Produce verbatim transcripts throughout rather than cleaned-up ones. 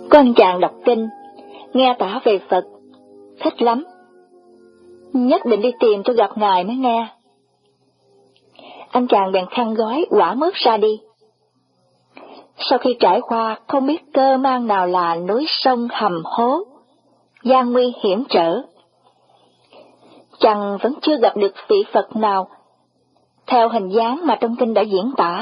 Có anh chàng đọc kinh, nghe tả về Phật, thích lắm. Nhất định đi tìm cho gặp Ngài mới nghe. Anh chàng bèn khăn gói quả mướp ra đi. Sau khi trải qua không biết cơ mang nào là núi sông hầm hố, gian nguy hiểm trở, chàng vẫn chưa gặp được vị Phật nào theo hình dáng mà trong kinh đã diễn tả.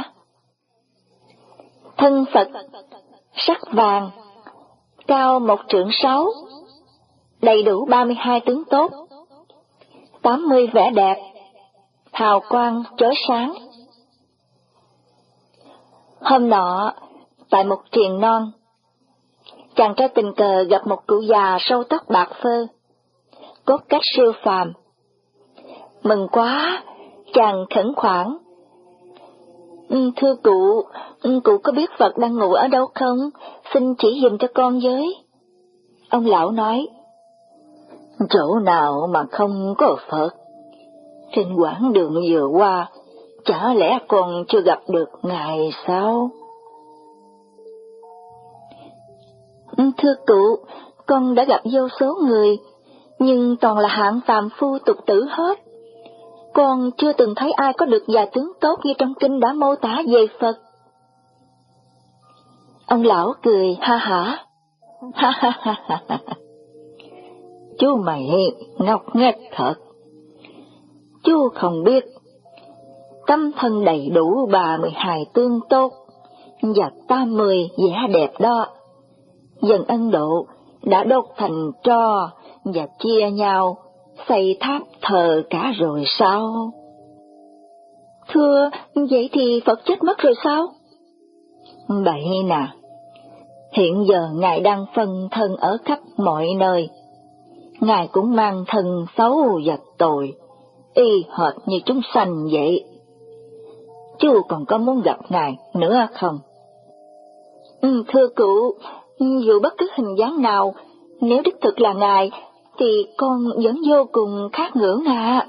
Thân Phật sắc vàng, cao một trượng sáu, đầy đủ ba mươi hai tướng tốt, tám mươi vẻ đẹp, hào quang chói sáng. Hôm nọ, tại một triền non, chàng trai tình cờ gặp một cụ già râu tóc bạc phơ, cốt cách siêu phàm. Mừng quá, chàng khẩn khoản: Ừ, thưa cụ, ừ, cụ có biết Phật đang ngủ ở đâu không? Xin chỉ dùm cho con với. Ông lão nói: Chỗ nào mà không có Phật? Trên quãng đường vừa qua, chả lẽ con chưa gặp được Ngài sao? Ừ, thưa cụ, con đã gặp vô số người, nhưng toàn là hạng phàm phu tục tử hết. Con chưa từng thấy ai có được vài tướng tốt như trong kinh đã mô tả về Phật. Ông lão cười ha hả. Ha ha ha ha. Chú mày ngốc nghếch thật. Chú không biết, tâm thân đầy đủ ba mươi hai tương tốt và tám mươi vẻ đẹp đó, dân Ấn Độ đã đốt thành tro và chia nhau xây tháp thờ cả rồi sao? Thưa, vậy thì Phật chết mất rồi sao? Bậy nè, hiện giờ Ngài đang phân thân ở khắp mọi nơi. Ngài cũng mang thân xấu và tội, y hệt như chúng sanh vậy. Chú còn có muốn gặp Ngài nữa không? Ừ, thưa cụ, dù bất cứ hình dáng nào, nếu đích thực là Ngài, thì con vẫn vô cùng khát ngưỡng ạ. À.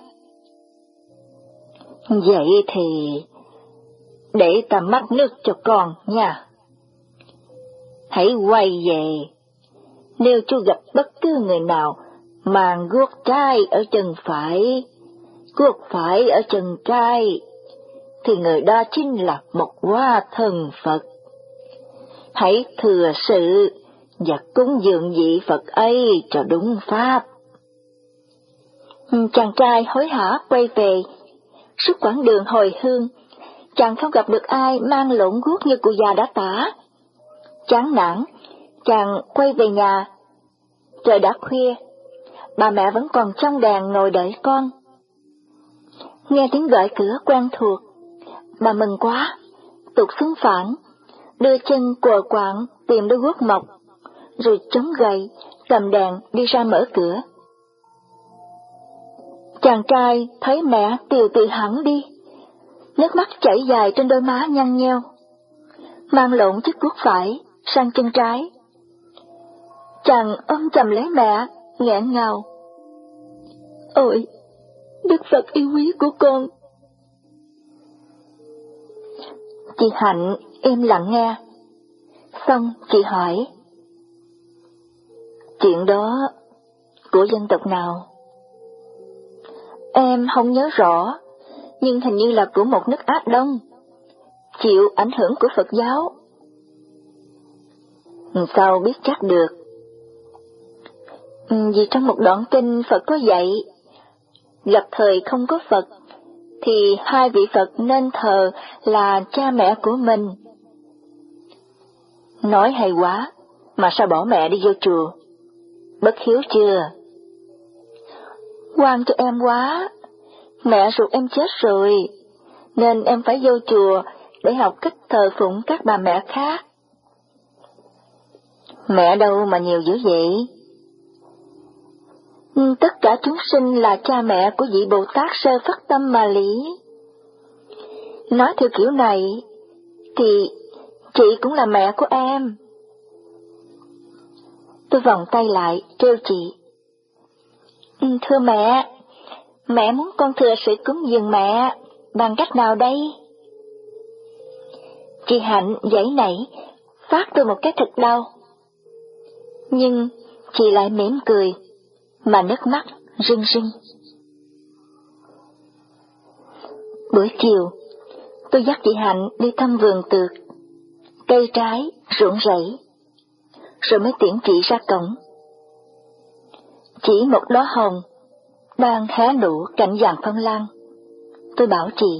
Vậy thì để ta mách nước cho con nha. Hãy quay về, nếu chú gặp bất cứ người nào mang guốc trái ở chân phải, guốc phải ở chân trái, thì người đó chính là một hóa thân Phật. Hãy thừa sự và cúng dường vị Phật ấy cho đúng pháp. Chàng trai hối hả quay về. Suốt quãng đường hồi hương, chàng không gặp được ai mang lộn guốc như cụ già đã tả. Chán nản, chàng quay về nhà. Trời đã khuya, bà mẹ vẫn còn trong đèn ngồi đợi con. Nghe tiếng gọi cửa quen thuộc, bà mừng quá, tụt xuống phản, đưa chân quờ quạng tìm đôi guốc mộc, rồi chống gậy, cầm đèn đi ra mở cửa. Chàng trai thấy mẹ tiều tụy hẳn đi, nước mắt chảy dài trên đôi má nhăn nheo, mang lộn chiếc guốc phải sang chân trái. Chàng ôm chầm lấy mẹ, nghẹn ngào: Ôi, Đức Phật yêu quý của con. Chị Hạnh im lặng nghe, xong chị hỏi: Chuyện đó của dân tộc nào? Em không nhớ rõ, nhưng hình như là của một nước Á Đông, chịu ảnh hưởng của Phật giáo. Sao biết chắc được? Vì trong một đoạn kinh Phật có dạy, gặp thời không có Phật, thì hai vị Phật nên thờ là cha mẹ của mình. Nói hay quá, mà sao bỏ mẹ đi vô chùa? Bất hiếu chưa? Oan cho em quá, mẹ ruột em chết rồi, nên em phải vô chùa để học cách thờ phụng các bà mẹ khác. Mẹ đâu mà nhiều dữ vậy? Tất cả chúng sinh là cha mẹ của vị Bồ Tát sơ phát tâm mà lý. Nói theo kiểu này, thì chị cũng là mẹ của em. Tôi vòng tay lại, trêu chị: Thưa mẹ, mẹ muốn con thừa sự cúng dường mẹ bằng cách nào đây? Chị Hạnh giãy nảy, phát tôi một cái thật đau. nhưng chị lại mỉm cười, mà nước mắt rưng rưng. Buổi chiều, tôi dắt chị Hạnh đi thăm vườn tược, cây trái, ruộng rẫy, rồi mới tiễn chị ra cổng. Chỉ một đóa hồng đang hé nụ cạnh dàn phong lan. Tôi bảo chị,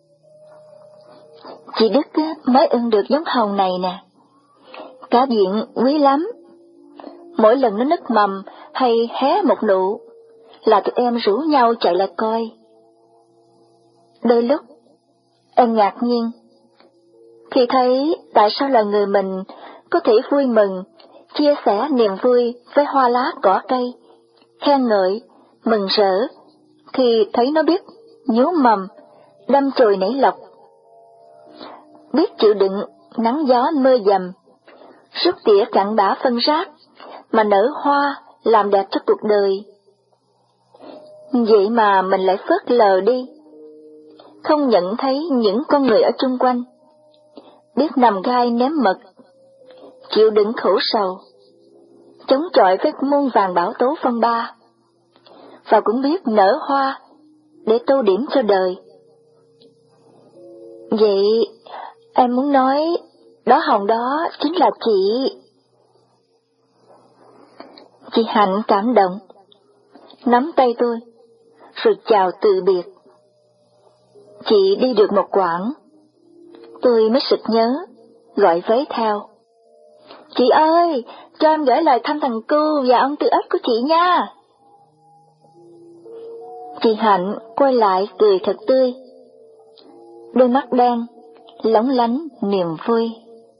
chị Đức mới ưng được giống hồng này nè, cả diện quý lắm. Mỗi lần nó nứt mầm hay hé một nụ là tụi em rủ nhau chạy lại coi. Đôi lúc em ngạc nhiên khi thấy tại sao là người mình có thể vui mừng, chia sẻ niềm vui với hoa lá cỏ cây, khen ngợi, mừng rỡ khi thấy nó biết nhú mầm, đâm chồi nảy lộc, biết chịu đựng nắng gió mưa dầm, rút tỉa cặn bã phân rác mà nở hoa làm đẹp cho cuộc đời. Vậy mà mình lại phớt lờ đi, không nhận thấy những con người ở chung quanh, biết nằm gai nếm mật, chịu đựng khổ sầu, chống chọi với muôn vàng bão tố phong ba, và cũng biết nở hoa để tô điểm cho đời. Vậy em muốn nói đóa hồng đó chính là chị. Chị Hạnh cảm động, nắm tay tôi, rồi chào từ biệt. Chị đi được một quãng, tôi mới sực nhớ, gọi vế theo. Chị ơi, cho em gửi lời thăm thằng cu và ông Tư Ếch của chị nha. Chị Hạnh quay lại cười thật tươi, đôi mắt đen, lóng lánh niềm vui.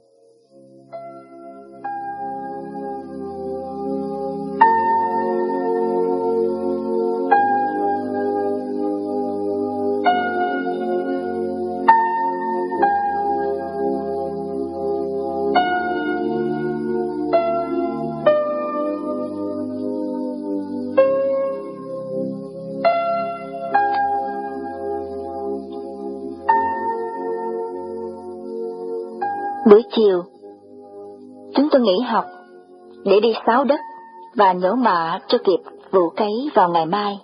Buổi chiều, chúng tôi nghỉ học để đi xáo đất và nhổ mạ cho kịp vụ cấy vào ngày mai.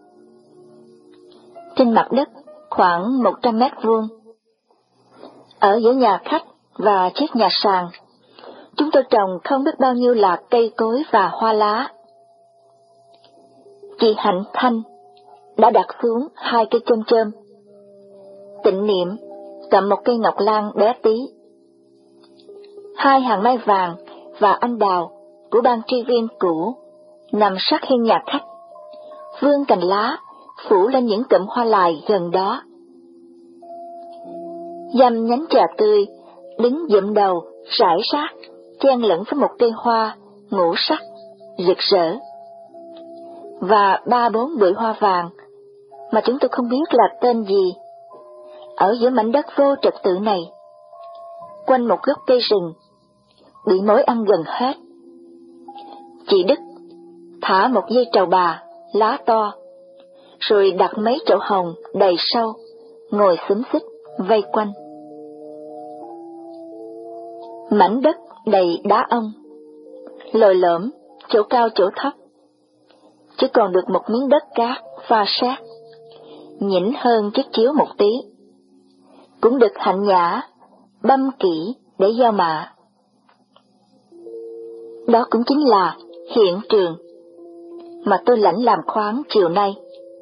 Trên mặt đất khoảng một trăm mét vuông, ở giữa nhà khách và chiếc nhà sàn, chúng tôi trồng không biết bao nhiêu là cây cối và hoa lá. Chị Hạnh Thanh đã đặt xuống hai cây chôm chôm. Tịnh Niệm cầm một cây ngọc lan bé tí. Hai hàng mai vàng và anh đào của ban tri viên cũ nằm sát hiên nhà khách, vươn cành lá phủ lên những cụm hoa lài gần đó. Dăm nhánh trà tươi đứng dụm đầu rải rác chen lẫn với một cây hoa ngũ sắc rực rỡ, và ba bốn bụi hoa vàng mà chúng tôi không biết là tên gì ở giữa mảnh đất vô trật tự này, quanh một gốc cây rừng bị mối ăn gần hết. Chị Đức thả một dây trầu bà lá to, rồi đặt mấy chậu hồng đầy sâu, ngồi xúm xít vây quanh. Mảnh đất đầy đá ông, lồi lõm chỗ cao chỗ thấp, chỉ còn được một miếng đất cát pha sát, nhỉnh hơn chiếc chiếu một tí, cũng được hạnh nhã băm kỹ để gieo mạ. Đó cũng chính là hiện trường mà tôi lãnh làm khoáng chiều nay.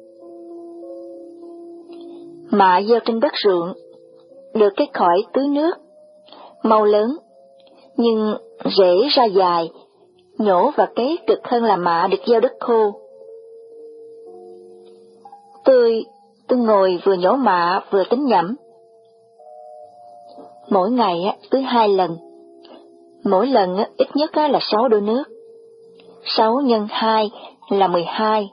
Mạ gieo trên đất ruộng, được cái khỏi tưới nước, màu lớn, nhưng rễ ra dài, nhổ và cấy cực hơn là mạ được gieo đất khô. Tôi, tôi ngồi vừa nhổ mạ vừa tính nhẩm. Mỗi ngày tưới hai lần, mỗi lần ít nhất là sáu đôi nước, sáu nhân hai là mười hai.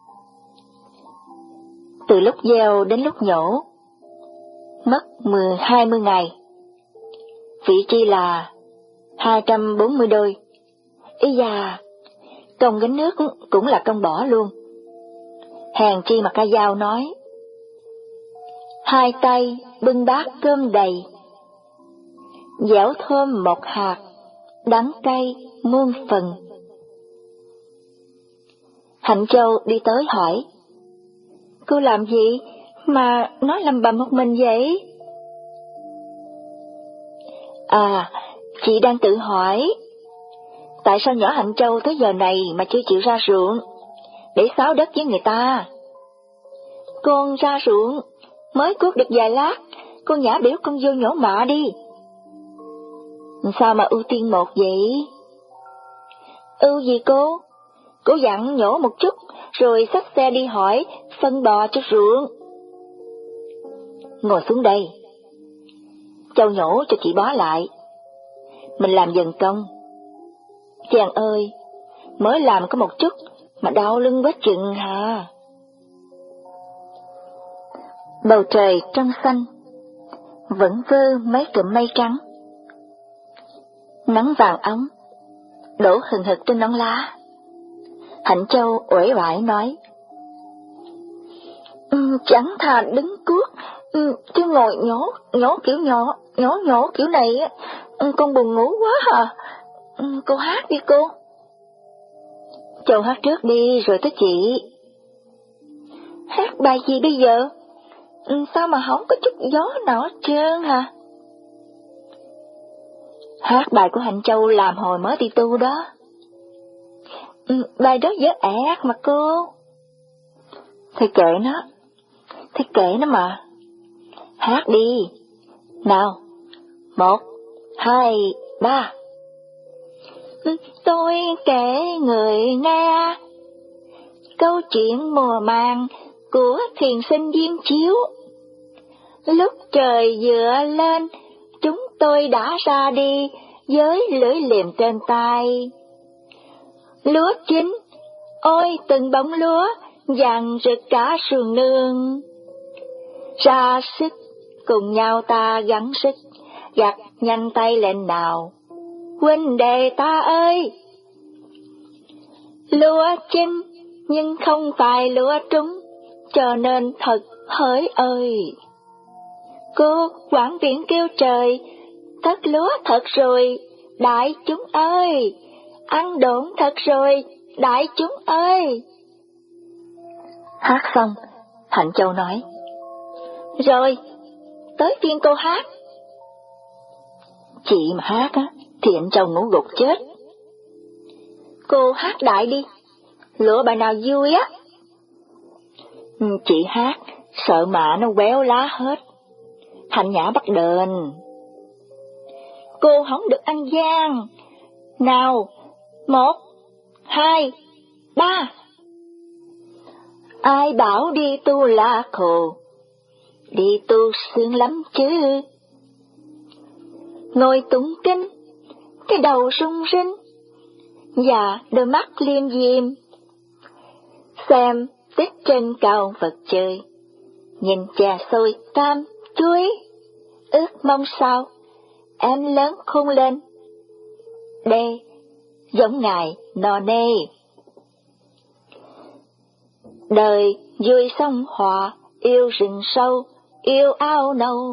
Từ lúc gieo đến lúc nhổ, mất mười hai mươi ngày. Vị chi là hai trăm bốn mươi đôi. Ý da, công gánh nước cũng là công bỏ luôn. Hèn chi mà ca dao nói, hai tay bưng bát cơm đầy, dẻo thơm một hạt, đắng cay muôn phần. Hạnh Châu đi tới hỏi, cô làm gì mà nói lầm bầm một mình vậy? À, chị đang tự hỏi, tại sao nhỏ Hạnh Châu tới giờ này mà chưa chịu ra ruộng, để xáo đất với người ta. Con ra ruộng, mới cuốc được vài lát, con nhả biểu con vô nhổ mạ đi. Sao mà ưu tiên một vậy? Ưu gì cô? Cô dặn nhổ một chút, rồi xách xe đi hỏi, phân bò cho ruộng. Ngồi xuống đây. Châu nhổ cho chị bó lại. Mình làm dần công. Chàng ơi, mới làm có một chút, mà đau lưng quá chừng hả? Bầu trời trong xanh, vẫn vơ mấy cụm mây trắng. Nắng vàng óng, đổ hừng hực trên nón lá. Hạnh Châu uể oải nói, um, chẳng thà đứng cuốc, um, chứ ngồi nhổ, nhổ kiểu nhổ, nhổ nhổ kiểu này, um, con buồn ngủ quá hả? Um, cô hát đi cô. Châu hát trước đi rồi tới chị. Hát bài gì bây giờ? Um, sao mà không có chút gió nào hết trơn hả? Hát bài của Hạnh Châu làm hồi mới đi tu đó. Ừ, bài đó dở ạt mà cô. Thì kệ nó, thì kệ nó mà. Hát đi. Nào, một, hai, ba. Ừ, tôi kể người nghe câu chuyện mùa màng của thiền sinh Viên Chiếu. Lúc trời vừa lên, chúng tôi đã ra đi với lưỡi liềm trên tay. Lúa chín, ôi từng bông lúa vàng rực cả sườn nương. Ra sức, cùng nhau ta gắng sức, gặt nhanh tay lên nào, huynh đệ ta ơi. Lúa chín, nhưng không phải lúa trúng, cho nên thật hỡi ơi. Cô quảng viễn kêu trời, thất lúa thật rồi, đại chúng ơi, ăn đốn thật rồi, đại chúng ơi. Hát xong, Hạnh Châu nói, rồi, tới phiên cô hát. Chị mà hát á, thì Hạnh Châu ngủ gục chết. Cô hát đại đi, lựa bài nào vui á. Chị hát, sợ mà nó quéo lá hết. Hạnh Nhã bắt đền. Cô không được ăn gian. Nào, một, hai, ba. Ai bảo đi tu là khổ, đi tu sướng lắm chứ. Ngồi tụng kinh, cái đầu rung rinh, và đôi mắt liêm diêm. Xem tích trên cao vật trời, nhìn trà xôi tam chuối, ước mong sao em lớn khôn lên, đê giống ngài nò nê. Đời vui sông hòa, yêu rừng sâu, yêu ao nâu.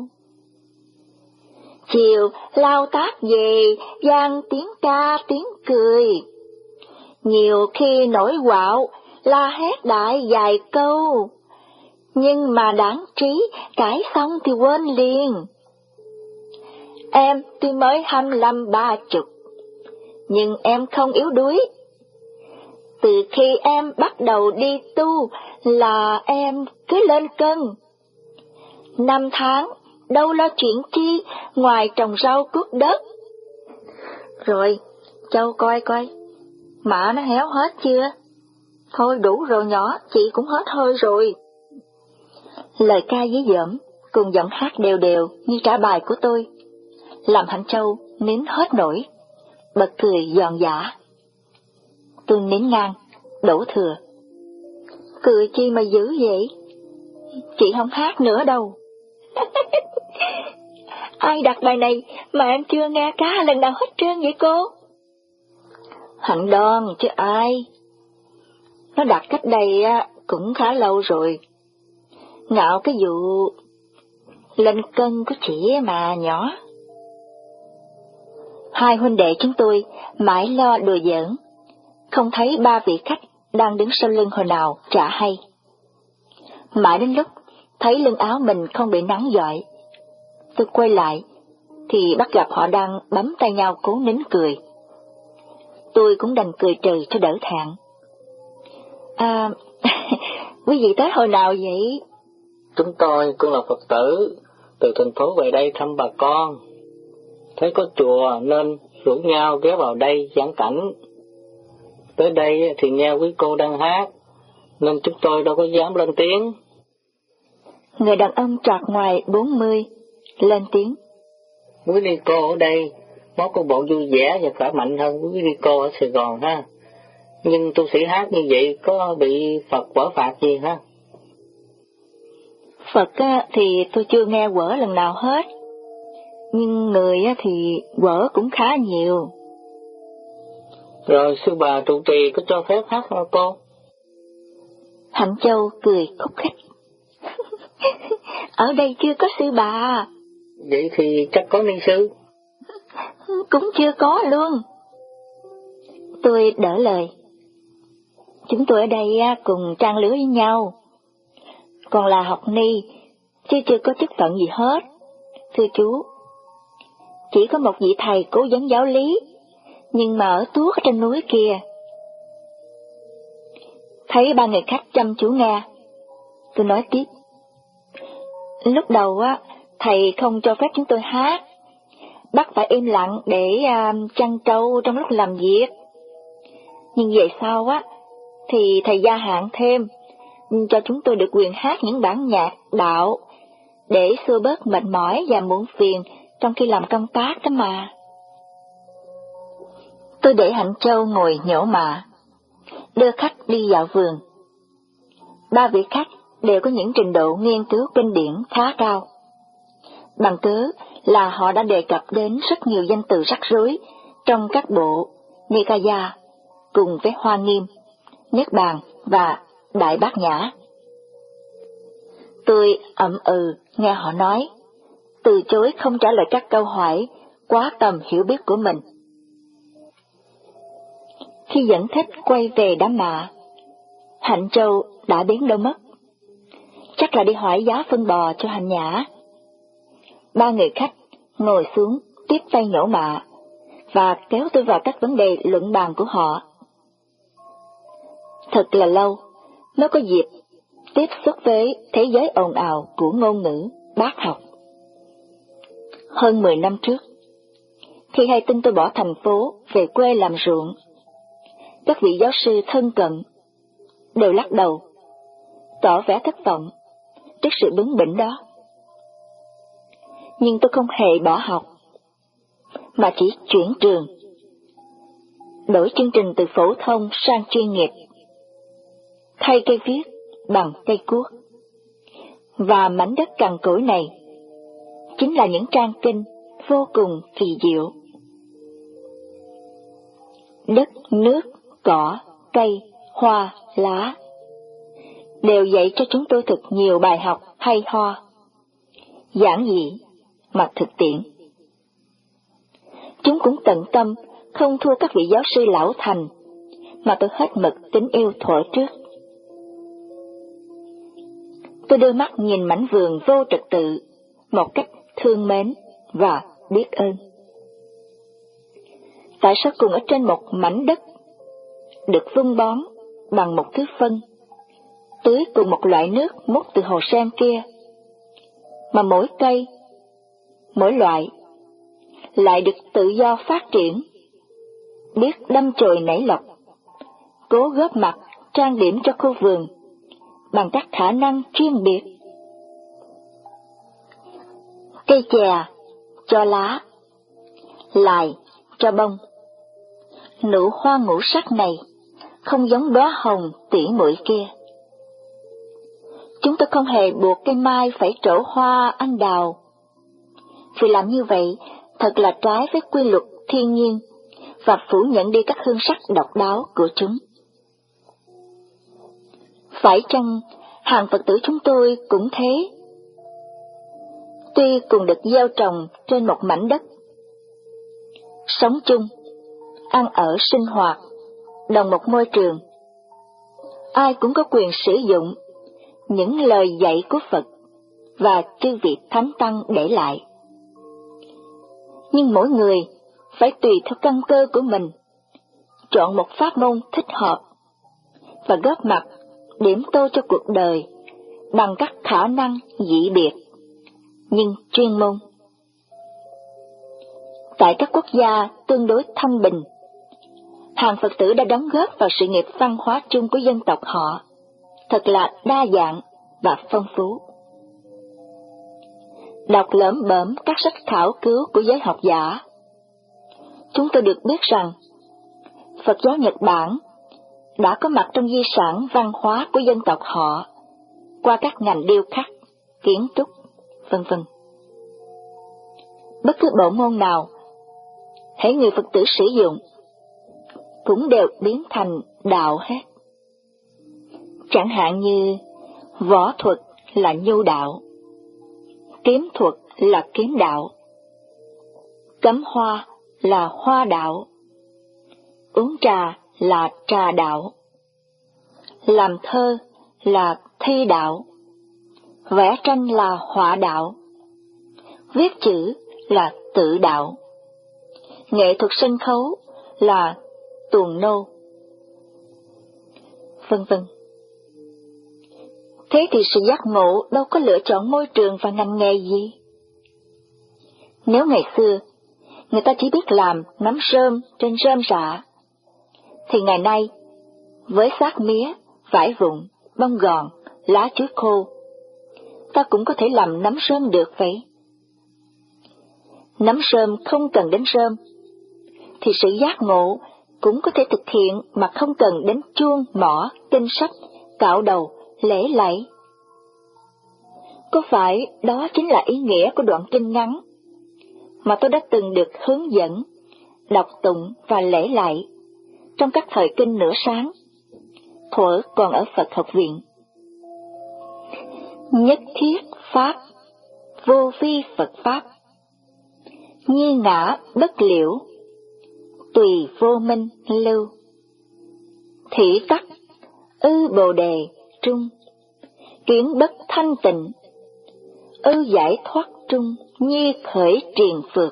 Chiều lao tác về, vang tiếng ca tiếng cười. Nhiều khi nổi quạo, la hét đại vài câu. Nhưng mà đáng trí, cãi xong thì quên liền. Em tuy mới hai mươi lăm ba chục, nhưng em không yếu đuối. Từ khi em bắt đầu đi tu là em cứ lên cân. Năm tháng, đâu lo chuyện chi ngoài trồng rau cuốc đất. Rồi, Châu coi coi, mạ nó héo hết chưa? Thôi đủ rồi nhỏ, chị cũng hết hơi rồi. Lời ca dí dỏm, cùng giọng hát đều đều như trả bài của tôi, làm Hạnh Châu nín hết nổi, bật cười giòn giã. Tôi nín ngang, đổ thừa. Cười chi mà dữ vậy? Chị không hát nữa đâu. Ai đặt bài này mà em chưa nghe cá lần nào hết trơn vậy cô? Hạnh Đoan chứ ai. Nó đặt cách đây cũng khá lâu rồi. Ngạo cái vụ lên cân của chị mà nhỏ. Hai huynh đệ chúng tôi mãi lo đùa giỡn, không thấy ba vị khách đang đứng sau lưng hồi nào chả hay. Mãi đến lúc thấy lưng áo mình không bị nắng dọi, tôi quay lại thì bắt gặp họ đang bấm tay nhau cố nín cười. Tôi cũng đành cười trừ cho đỡ thẹn. À, quý vị tới hồi nào vậy? Chúng tôi cũng là Phật tử, từ thành phố về đây thăm bà con. Thấy có chùa nên rủ nhau ghé vào đây giảng cảnh. Tới đây thì nghe quý cô đang hát, nên chúng tôi đâu có dám lên tiếng. Người đàn ông trọt ngoài bốn mươi lên tiếng. Quý ni cô ở đây có cô bộ vui vẻ và khỏe mạnh hơn quý ni cô ở Sài Gòn ha. Nhưng tu sĩ hát như vậy có bị Phật quở phạt gì ha? Phật thì tôi chưa nghe quở lần nào hết, nhưng người thì quở cũng khá nhiều. Rồi sư bà trụ trì có cho phép hát không cô? Hạnh Châu cười khúc khích. Ở đây chưa có sư bà. Vậy thì chắc có ni sư? Cũng chưa có luôn. Tôi đỡ lời. Chúng tôi ở đây cùng trang lứa với nhau, còn là học ni, chứ chưa có chức phận gì hết, thưa chú. Chỉ có một vị thầy cố vấn giáo lý, nhưng mà ở tuốt ở trên núi kia. Thấy ba người khách chăm chú nghe, tôi nói tiếp. Lúc đầu á, thầy không cho phép chúng tôi hát, bắt phải im lặng để uh, chăn trâu trong lúc làm việc. Nhưng về sau á, thì thầy gia hạn thêm, cho chúng tôi được quyền hát những bản nhạc đạo, để xua bớt mệt mỏi và muộn phiền trong khi làm công tác đó mà. Tôi để Hạnh Châu ngồi nhổ mạ, đưa khách đi dạo vườn. Ba vị khách đều có những trình độ nghiên cứu kinh điển khá cao. Bằng cớ là họ đã đề cập đến rất nhiều danh từ rắc rối trong các bộ Nikaya cùng với Hoa Nghiêm, Niết Bàn và Đại Bát Nhã. Tôi ậm ừ nghe họ nói, từ chối không trả lời các câu hỏi quá tầm hiểu biết của mình. Khi dẫn thích quay về đám mạ, Hạnh Châu đã biến đâu mất. Chắc là đi hỏi giá phân bò cho Hạnh Nhã. Ba người khách ngồi xuống tiếp tay nhổ mạ và kéo tôi vào các vấn đề luận bàn của họ. Thật là lâu mới có dịp tiếp xúc với thế giới ồn ào của ngôn ngữ bác học. Hơn mười năm trước, khi hay tin tôi bỏ thành phố về quê làm ruộng, các vị giáo sư thân cận đều lắc đầu, tỏ vẻ thất vọng trước sự bướng bỉnh đó. Nhưng tôi không hề bỏ học, mà chỉ chuyển trường, đổi chương trình từ phổ thông sang chuyên nghiệp, thay cây viết bằng cây cuốc. Và mảnh đất cằn cỗi này chính là những trang kinh vô cùng kỳ diệu. Đất, nước, cỏ, cây, hoa, lá đều dạy cho chúng tôi thật nhiều bài học hay ho, giản dị mà thực tiễn. Chúng cũng tận tâm không thua các vị giáo sư lão thành mà tôi hết mực kính yêu thuở trước. Tôi đưa mắt nhìn mảnh vườn vô trật tự một cách thương mến và biết ơn. Tại sao cùng ở trên một mảnh đất được vun bón bằng một thứ phân, tưới cùng một loại nước múc từ hồ sen kia, mà mỗi cây, mỗi loại lại được tự do phát triển, biết đâm chồi nảy lộc, cố góp mặt trang điểm cho khu vườn bằng các khả năng chuyên biệt. Cây chè cho lá, lài cho bông. Nụ hoa ngũ sắc này không giống đóa hồng tỉ muội kia. Chúng tôi không hề buộc cây mai phải trổ hoa anh đào, vì làm như vậy thật là trái với quy luật thiên nhiên và phủ nhận đi các hương sắc độc đáo của chúng. Phải chăng hàng Phật tử chúng tôi cũng thế? Tuy cùng được gieo trồng trên một mảnh đất, sống chung, ăn ở sinh hoạt, đồng một môi trường, ai cũng có quyền sử dụng những lời dạy của Phật và chư vị Thánh Tăng để lại. Nhưng mỗi người phải tùy theo căn cơ của mình, chọn một pháp môn thích hợp và góp mặt điểm tô cho cuộc đời bằng các khả năng dị biệt nhưng chuyên môn. Tại các quốc gia tương đối thanh bình, hàng Phật tử đã đóng góp vào sự nghiệp văn hóa chung của dân tộc họ, thật là đa dạng và phong phú. Đọc lởm bởm các sách khảo cứu của giới học giả, chúng tôi được biết rằng Phật giáo Nhật Bản đã có mặt trong di sản văn hóa của dân tộc họ qua các ngành điêu khắc, kiến trúc, vân vân. Bất cứ bộ môn nào, hễ người Phật tử sử dụng, cũng đều biến thành đạo hết. Chẳng hạn như võ thuật là nhu đạo, kiếm thuật là kiếm đạo, cắm hoa là hoa đạo, uống trà là trà đạo, làm thơ là thi đạo, vẽ tranh là họa đạo, viết chữ là tự đạo, nghệ thuật sân khấu là tuồng nô, vân vân. Thế thì sự giác ngộ đâu có lựa chọn môi trường và ngành nghề gì. Nếu ngày xưa người ta chỉ biết làm nắm rơm trên rơm rạ, thì ngày nay với xác mía, vải vụn, bông gòn, lá chuối khô, ta cũng có thể làm nắm rơm được vậy. Nắm rơm không cần đến rơm, thì sự giác ngộ cũng có thể thực hiện mà không cần đến chuông, mõ, kinh sách, cạo đầu, lễ lạy. Có phải đó chính là ý nghĩa của đoạn kinh ngắn mà tôi đã từng được hướng dẫn, đọc tụng và lễ lạy trong các thời kinh nửa sáng, thuở còn ở Phật học viện? Nhất thiết Pháp, vô vi Phật Pháp, nhi ngã bất liễu, tùy vô minh lưu. Thị tắc, ư bồ đề trung, kiến bất thanh tịnh, ư giải thoát trung, nhi khởi triền phược.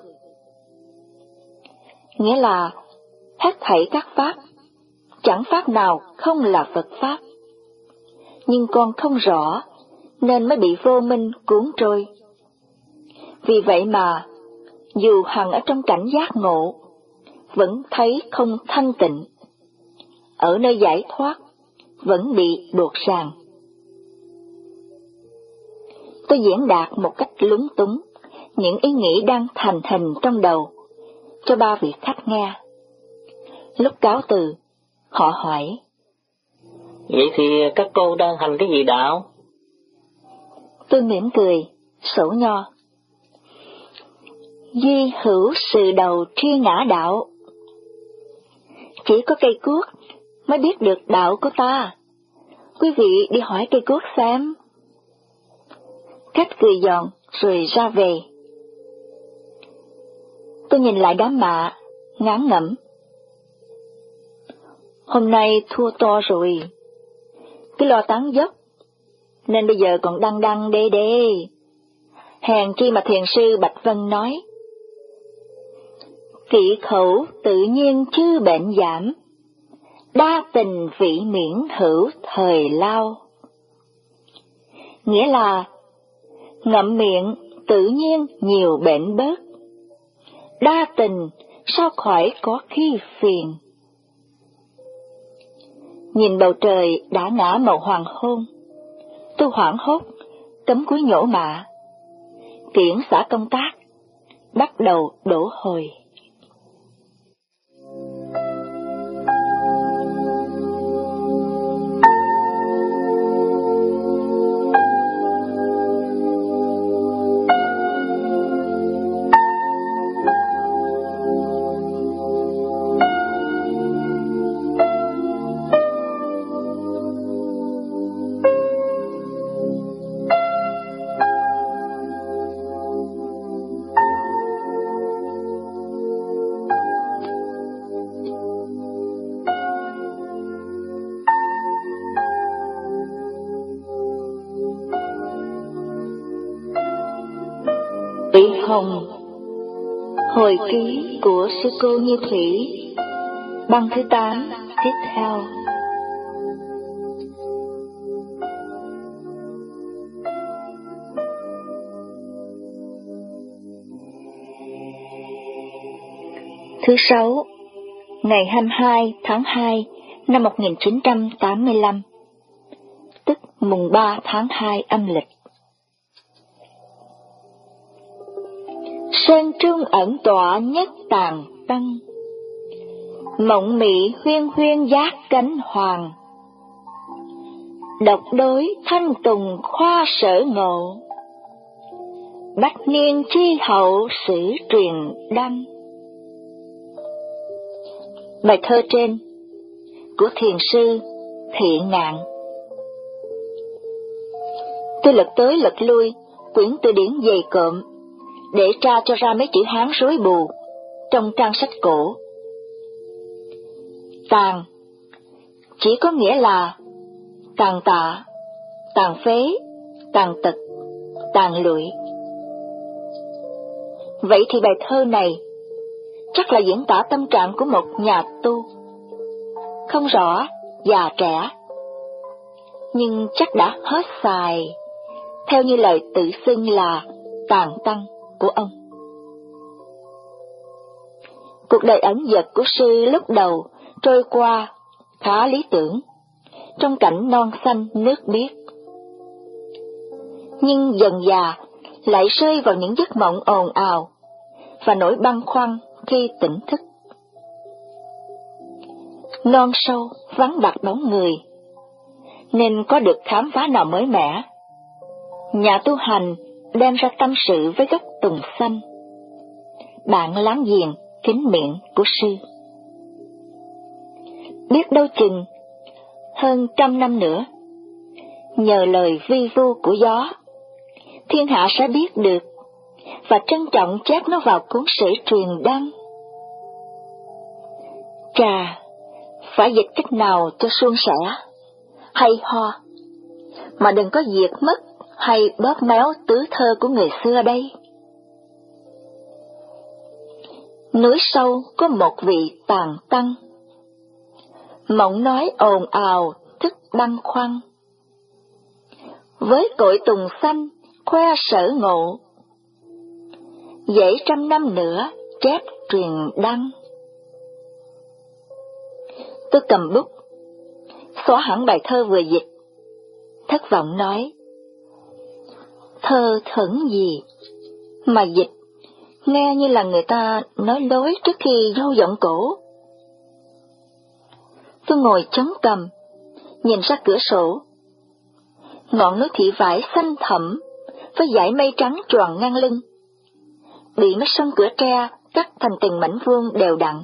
Nghĩa là, hết thảy các pháp, chẳng pháp nào không là Phật Pháp. Nhưng con không rõ, nên mới bị vô minh cuốn trôi. Vì vậy mà, dù hằng ở trong cảnh giác ngộ, vẫn thấy không thanh tịnh. Ở nơi giải thoát, vẫn bị buộc ràng. Tôi diễn đạt một cách lúng túng những ý nghĩ đang thành hình trong đầu cho ba vị khách nghe. Lúc cáo từ, họ hỏi: Vậy thì các cô đang hành cái gì đạo? Tôi mỉm cười, sổ nho: Duy hữu sự đầu tri ngã đạo. Chỉ có cây cuốc mới biết được đạo của ta. Quý vị đi hỏi cây cuốc xem. Khách cười giòn rồi ra về. Tôi nhìn lại đám mạ, ngán ngẩm. Hôm nay thua to rồi, cứ lo tán dốc, nên bây giờ còn đăng đăng đê đê. Hèn chi mà thiền sư Bạch Vân nói: Kỵ khẩu tự nhiên chư bệnh giảm, đa tình vị miễn hữu thời lao. Nghĩa là, ngậm miệng tự nhiên nhiều bệnh bớt, đa tình sao khỏi có khi phiền. Nhìn bầu trời đã ngã màu hoàng hôn, tôi hoảng hốt, cấm cúi nhổ mạ. Kiển xã công tác, bắt đầu đổ hồi. Hồng. Hồi ký của sư cô Như Thủy, băng thứ tám tiếp theo. Thứ sáu, ngày hai mươi hai tháng hai năm một nghìn chín trăm tám mươi lăm, tức mùng ba tháng hai âm lịch. Sơn trung ẩn tọa nhất tàng tăng, mộng mị huyên huyên giác cánh hoàng. Độc đối thanh tùng khoa sở ngộ, bách niên chi hậu sử truyền đăng. Bài thơ trên của thiền sư Thị Ngạn. Tôi lật tới lật lui quyển từ điển dày cộm để tra cho ra mấy chữ Hán rối bù trong trang sách cổ. Tàn chỉ có nghĩa là tàn tạ, tàn phế, tàn tật, tàn lụi. Vậy thì bài thơ này chắc là diễn tả tâm trạng của một nhà tu, không rõ già trẻ, nhưng chắc đã hết xài, theo như lời tự xưng là tàn tăng của ông. Cuộc đời ẩn dật của sư lúc đầu trôi qua khá lý tưởng, trong cảnh non xanh nước biếc. Nhưng dần dà lại rơi vào những giấc mộng ồn ào và nỗi băn khoăn khi tỉnh thức. Non sâu vắng bặt bóng người, nên có được khám phá nào mới mẻ, nhà tu hành đem ra tâm sự với gốc tùng xanh, bạn láng giềng kính miệng của sư. Biết đâu chừng hơn trăm năm nữa, nhờ lời vi vu của gió, thiên hạ sẽ biết được và trân trọng chép nó vào cuốn sử truyền đăng. Chà, phải dịch cách nào cho suôn sẻ, hay ho, mà đừng có diệt mất hay bóp méo tứ thơ của người xưa đây. Núi sâu có một vị tàn tăng, mộng nói ồn ào thức băn khoăn. Với cội tùng xanh khoe sở ngộ, dễ trăm năm nữa chép truyền đăng. Tôi cầm bút, xóa hẳn bài thơ vừa dịch, thất vọng nói: thơ thẩn gì mà dịch nghe như là người ta nói lối trước khi vô giọng cổ. Tôi ngồi chống cằm, nhìn ra cửa sổ. Ngọn núi Thị Vải xanh thẳm với dải mây trắng choàng ngang lưng, bị mấy sông Cửa Tre cắt thành từng mảnh vuông đều đặn.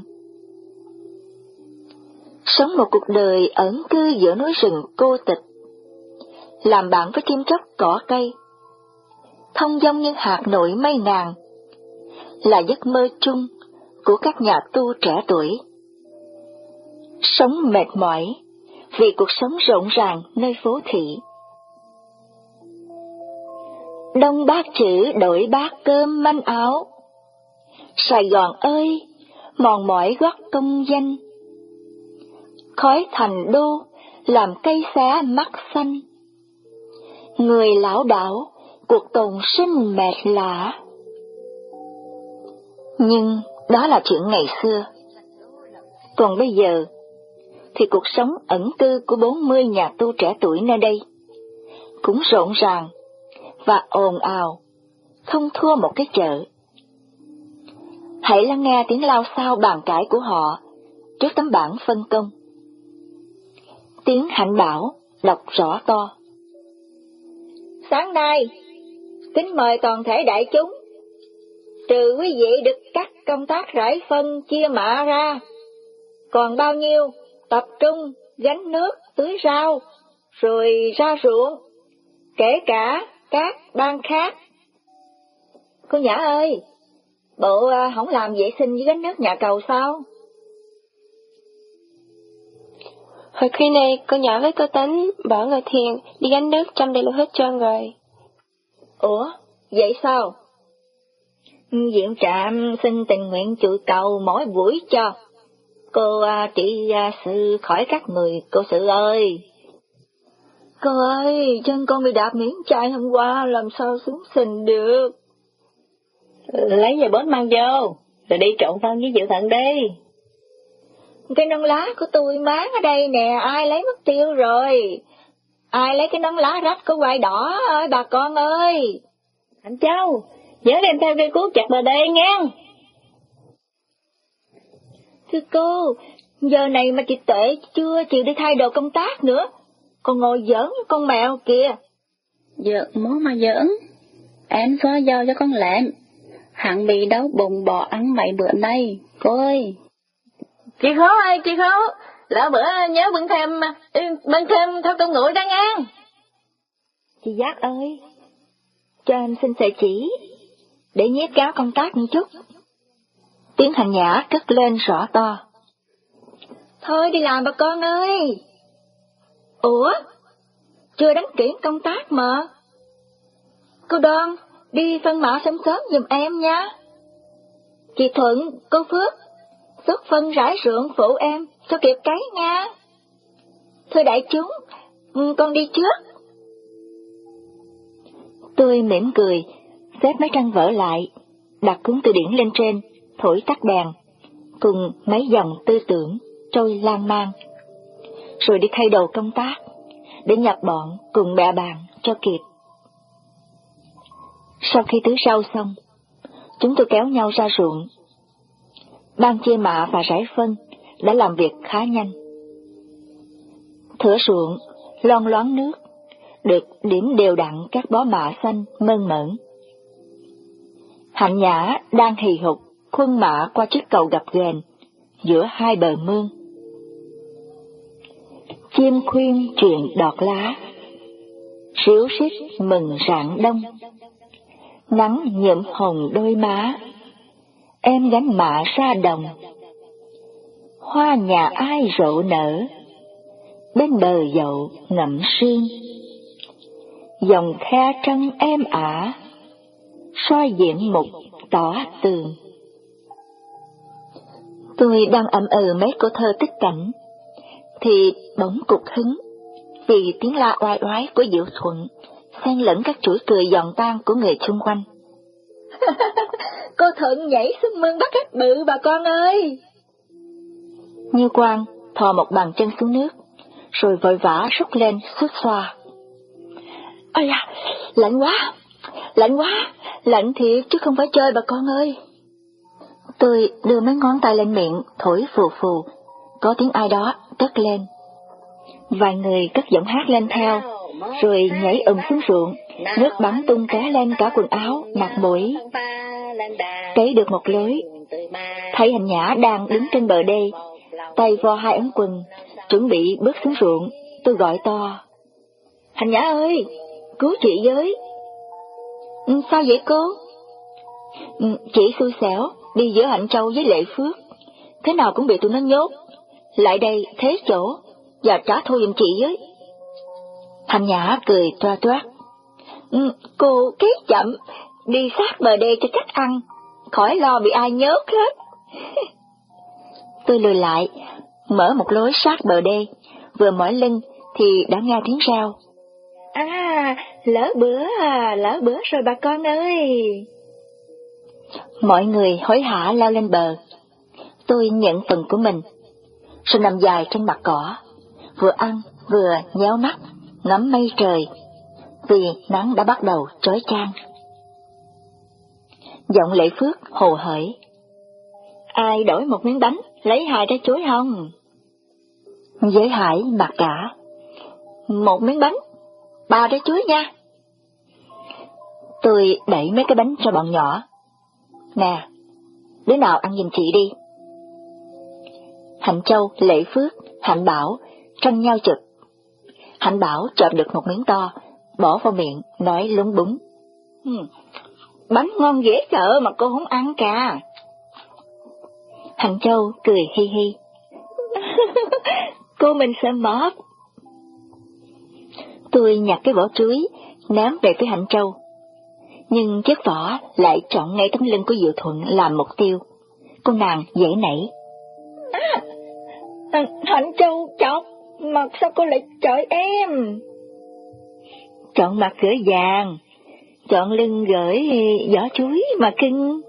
Sống một cuộc đời ẩn cư giữa núi rừng cô tịch, làm bạn với chim chóc cỏ cây, thông dong như hạt nổi mây ngàn, là giấc mơ chung của các nhà tu trẻ tuổi. Sống mệt mỏi vì cuộc sống rộn ràng nơi phố thị. Đông bát chữ đổi bát cơm manh áo, Sài Gòn ơi, mòn mỏi gót công danh. Khói thành đô làm cây xé mắt xanh, người lão đảo cuộc tồn sinh mệt lạ. Nhưng đó là chuyện ngày xưa. Còn bây giờ thì cuộc sống ẩn cư của bốn mươi nhà tu trẻ tuổi nơi đây cũng rộn ràng và ồn ào, không thua một cái chợ. Hãy lắng nghe tiếng lao xao bàn cãi của họ trước tấm bảng phân công. Tiếng Hạnh Bảo đọc rõ to: sáng nay, kính mời toàn thể đại chúng, trừ quý vị được các công tác rải phân chia mạ ra, còn bao nhiêu tập trung gánh nước tưới rau, rồi ra ruộng, kể cả các ban khác. Cô Nhã ơi, bộ không làm vệ sinh với gánh nước nhà cầu sao? Hồi khi này, cô Nhã với cô Tính bảo người Thiền đi gánh nước trong đây là hết trơn rồi. Ủa, vậy sao? Diệu Trạm xin tình nguyện chịu cầu mỗi buổi cho. Cô à, trị à, sự khỏi các người, cô Sự ơi. Cô ơi, chân con bị đạp miếng chai hôm qua, làm sao xuống xình được. Lấy về bớt mang vô, rồi đi trộn phân với Diệu Thận đi. Cái nón lá của tôi máng ở đây nè, ai lấy mất tiêu rồi. Ai lấy cái nón lá rách của quai đỏ ơi, bà con ơi. Hạnh Châu, nhớ đem theo cây cuốc chặt bờ đê nghe. Thưa cô, giờ này mà chị Tuệ chưa chịu đi thay đồ công tác nữa, còn ngồi giỡn con mèo kìa. Giỡn mó mà giỡn, em xóa giao cho con lẹm, hẳn bị đau bụng bỏ ăn mấy bữa nay, cô ơi. Chị Khố ơi, chị Khố, lỡ bữa nhớ bưng thêm, bưng thêm theo công nguội ra ngang. Chị Giác ơi, cho em xin sợi chỉ, để nhét cáo công tác một chút. Tiếng Hành Nhã cất lên rõ to. Thôi đi làm bà con ơi. Ủa, chưa đăng kiểm công tác mà. Cô Đoan, đi phân mã sớm sớm giùm em nha. Chị Thuận, cô Phước, xuất phân rải ruộng phụ em, cho kịp cấy nha. Thưa đại chúng, con đi trước. Tôi mỉm cười, xếp mấy trang vở lại, đặt cuốn từ điển lên trên, thổi tắt đèn, cùng mấy dòng tư tưởng trôi lan man, rồi đi thay đồ công tác, để nhập bọn cùng bè bàn cho kịp. Sau khi tưới rau xong, chúng tôi kéo nhau ra ruộng. Ban chia mạ và rải phân đã làm việc khá nhanh. Thửa ruộng loang loáng nước, được điểm đều đặn các bó mạ xanh mơn mởn. Hạnh Nhã đang hì hục khuân mạ qua chiếc cầu gập ghềnh giữa hai bờ mương. Chim khuyên chuyện đọt lá, ríu rít mừng rạng đông. Nắng nhuộm hồng đôi má, em gánh mạ ra đồng. Hoa nhà ai rộ nở, bên bờ dậu ngậm sương. Dòng khe trăng em ả, soi diện mục tỏ tường. Tôi đang ậm ừ mấy câu thơ tích cảnh, thì bỗng cục hứng vì tiếng la oai oái của Diệu Thuận xen lẫn các chuỗi cười giòn tan của người chung quanh. Cô Thuận nhảy xuống mương bắt ếch bự bà con ơi. Như Quang thò một bàn chân xuống nước, rồi vội vã rút lên suốt xoa. Ây da, lạnh quá, lạnh quá, lạnh thiệt chứ không phải chơi bà con ơi. Tôi đưa mấy ngón tay lên miệng, thổi phù phù, có tiếng ai đó cất lên. Vài người cất giọng hát lên theo, rồi nhảy ùm xuống ruộng, nước bắn tung tóe lên cả quần áo, mặt mũi. Cấy được một lối, thấy Hành Nhã đang đứng trên bờ đê, tay vo hai ống quần, chuẩn bị bước xuống ruộng. Tôi gọi to: Hành Nhã ơi, cứu chị với. Ừ, sao vậy cô? Ừ, chị xui xẻo, đi giữa Hạnh Châu với Lệ Phước, thế nào cũng bị tụi nó nhốt. Lại đây thế chỗ, và trả thù giùm chị với. Hành Nhã cười toa toát. Ừ, cô kế chậm, đi sát bờ đê cho chắc ăn, khỏi lo bị ai nhốt hết. Tôi lùi lại, mở một lối sát bờ đê, vừa mỏi lưng thì đã nghe tiếng reo. À, lỡ bữa à, lỡ bữa rồi bà con ơi. Mọi người hối hả lao lên bờ. Tôi nhận phần của mình, rồi nằm dài trên mặt cỏ, vừa ăn vừa nhéo mắt, ngắm mây trời, vì nắng đã bắt đầu chói chang. Giọng Lệ Phước hồ hởi. Ai đổi một miếng bánh, lấy hai trái chuối không? Giới Hải mặc cả. Một miếng bánh, ba trái chuối nha. Tôi đẩy mấy cái bánh cho bọn nhỏ. Nè, đứa nào ăn giùm chị đi. Hạnh Châu, Lệ Phước, Hạnh Bảo tranh nhau chụp. Hạnh Bảo chộp được một miếng to, bỏ vào miệng, nói lúng búng. Ừ, bánh ngon dễ sợ mà cô không ăn cả. Hạnh Châu cười hi hi. Cô mình sợ móp. Tôi nhặt cái vỏ chuối, ném về phía Hạnh Châu. Nhưng chiếc vỏ lại chọn ngay tấm lưng của Diệu Thuận làm mục tiêu. Cô nàng dãy nảy. À, Hạnh Châu chọc, mặt sao cô lại chọi em? Chọn mặt gửi vàng, chọn lưng gửi vỏ chuối mà cưng.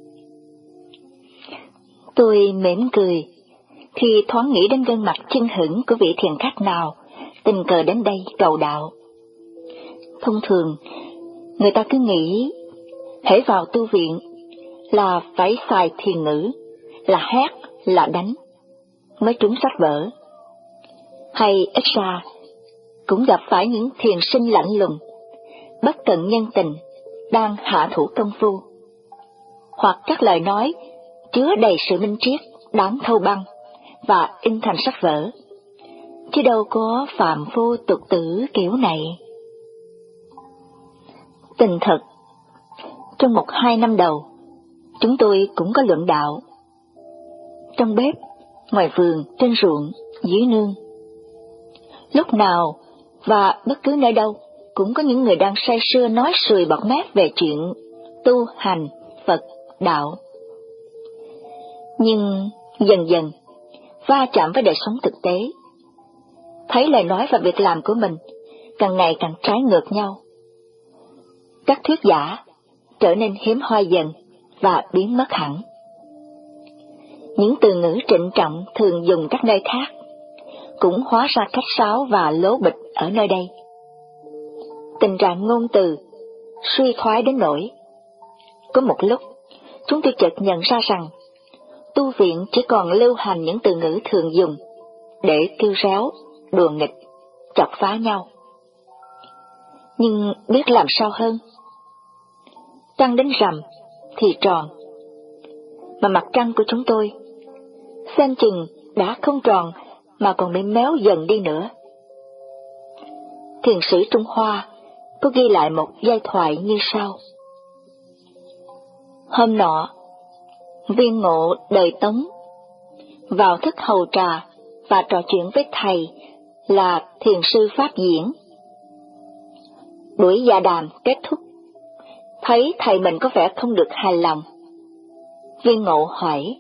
Tôi mỉm cười, thì thoáng nghĩ đến gương mặt chưng hửng của vị thiền khách nào tình cờ đến đây cầu đạo. Thông thường, người ta cứ nghĩ, hễ vào tu viện là phải xài thiền ngữ, là hét, là đánh, mới trúng sách vở. Hay ít ra, cũng gặp phải những thiền sinh lạnh lùng, bất cận nhân tình, đang hạ thủ công phu. Hoặc các lời nói chứa đầy sự minh triết, đáng thâu băng, và in thành sách vở, chứ đâu có phàm phu tục tử kiểu này. Tình thật, trong một hai năm đầu, chúng tôi cũng có luận đạo. Trong bếp, ngoài vườn, trên ruộng, dưới nương. Lúc nào và bất cứ nơi đâu cũng có những người đang say sưa nói sùi bọt mép về chuyện tu hành, Phật, đạo. Nhưng dần dần, va chạm với đời sống thực tế, thấy lời nói và việc làm của mình càng ngày càng trái ngược nhau. Các thuyết giả trở nên hiếm hoi dần và biến mất hẳn. Những từ ngữ trịnh trọng thường dùng các nơi khác cũng hóa ra khách sáo và lố bịch ở nơi đây. Tình trạng ngôn từ suy thoái đến nỗi có một lúc chúng tôi chợt nhận ra rằng tu viện chỉ còn lưu hành những từ ngữ thường dùng để kêu réo, đùa nghịch, chọc phá nhau. Nhưng biết làm sao hơn? Trăng đến rằm thì tròn, mà mặt trăng của chúng tôi xem chừng đã không tròn mà còn bị méo dần đi nữa. Thiền sử Trung Hoa có ghi lại một giai thoại như sau. Hôm nọ, Viên Ngộ đời Tống vào thức hầu trà và trò chuyện với thầy là thiền sư Pháp Diễn. Buổi dạ đàm kết thúc, thấy thầy mình có vẻ không được hài lòng. Viên Ngộ hỏi: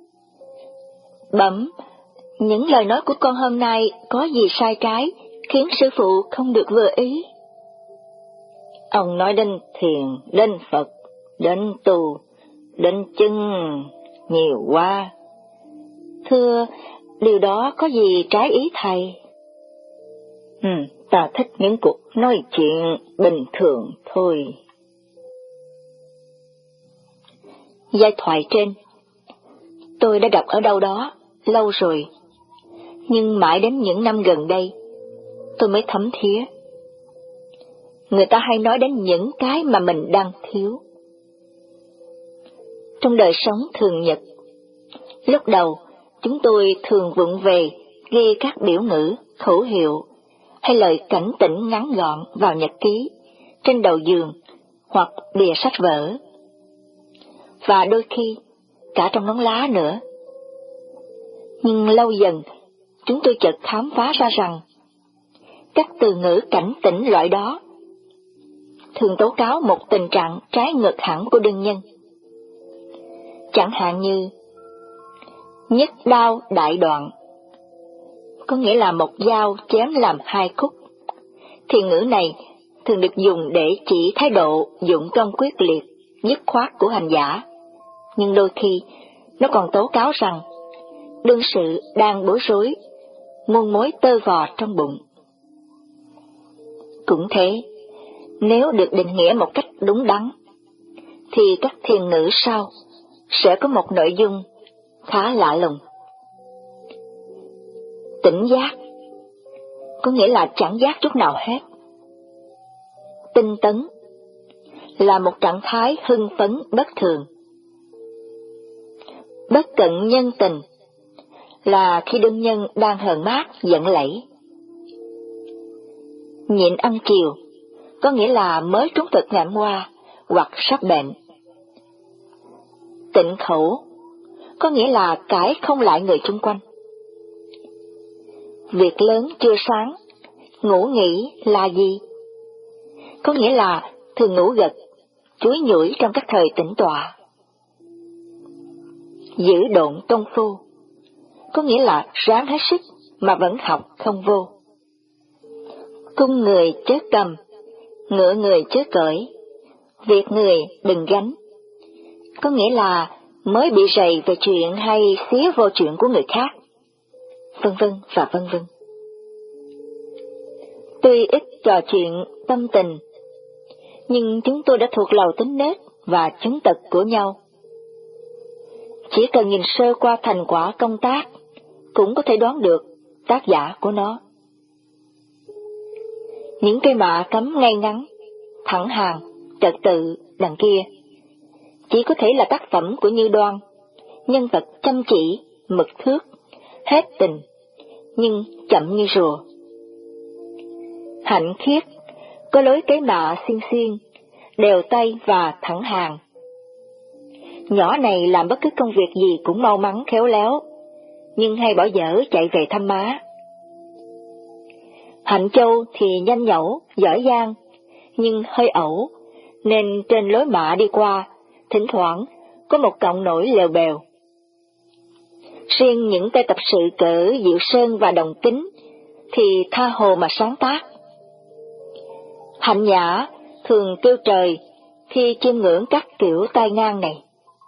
Bẩm, những lời nói của con hôm nay có gì sai trái khiến sư phụ không được vừa ý? Ông nói đến thiền, đến Phật, đến tu, đến chân nhiều quá. Thưa, điều đó có gì trái ý thầy? Ừ, ta thích những cuộc nói chuyện bình thường thôi. Giai thoại trên tôi đã đọc ở đâu đó lâu rồi, nhưng mãi đến những năm gần đây tôi mới thấm thía. Người ta hay nói đến những cái mà mình đang thiếu. Trong đời sống thường nhật, lúc đầu chúng tôi thường vụng về ghi các biểu ngữ, khẩu hiệu hay lời cảnh tỉnh ngắn gọn vào nhật ký, trên đầu giường hoặc bìa sách vở, và đôi khi cả trong nón lá nữa. Nhưng lâu dần, chúng tôi chợt khám phá ra rằng các từ ngữ cảnh tỉnh loại đó thường tố cáo một tình trạng trái ngược hẳn của đương nhân. Chẳng hạn như nhất đao đại đoạn, có nghĩa là một dao chém làm hai khúc. Thì ngữ này thường được dùng để chỉ thái độ dụng công quyết liệt, dứt khoát của hành giả, nhưng đôi khi nó còn tố cáo rằng đương sự đang bối rối, muôn mối tơ vò trong bụng. Cũng thế, nếu được định nghĩa một cách đúng đắn, thì các thiền ngữ sau sẽ có một nội dung khá lạ lùng. Tỉnh giác, có nghĩa là chẳng giác chút nào hết. Tinh tấn là một trạng thái hưng phấn bất thường. Bất cận nhân tình là khi đương nhân đang hờn mát, giận lẫy. Nhịn ăn chiều, có nghĩa là mới trúng thực ngày hôm qua hoặc sắp bệnh. Tịnh khẩu, có nghĩa là cãi không lại người chung quanh. Việc lớn chưa sáng, ngủ nghỉ là gì? Có nghĩa là thường ngủ gật, chuối nhủi trong các thời tĩnh tọa. Giữ độn công phu, có nghĩa là ráng hết sức mà vẫn học không vô. Cung người chớ cầm, ngựa người chớ cởi, việc người đừng gánh, có nghĩa là mới bị rầy về chuyện hay xía vô chuyện của người khác, vân vân và vân vân. Tuy ít trò chuyện tâm tình, nhưng chúng tôi đã thuộc lầu tính nết và chứng tật của nhau. Chỉ cần nhìn sơ qua thành quả công tác, cũng có thể đoán được tác giả của nó. Những cây mạ cắm ngay ngắn, thẳng hàng, trật tự đằng kia, chỉ có thể là tác phẩm của Như Đoan, nhân vật chăm chỉ, mực thước, hết tình, nhưng chậm như rùa. Hạnh Khiết có lối cấy mạ xiên xiên, đều tay và thẳng hàng. Nhỏ này làm bất cứ công việc gì cũng mau mắn khéo léo, nhưng hay bỏ dở chạy về thăm má. Hạnh Châu thì nhanh nhẩu, giỏi giang, nhưng hơi ẩu, nên trên lối mạ đi qua, thỉnh thoảng có một cọng nổi lèo bèo. Riêng những tay tập sự cỡ Diệu Sơn và Đồng Kính thì tha hồ mà sáng tác. Hạnh Nhã thường kêu trời khi chiêm ngưỡng các kiểu tai ngang này.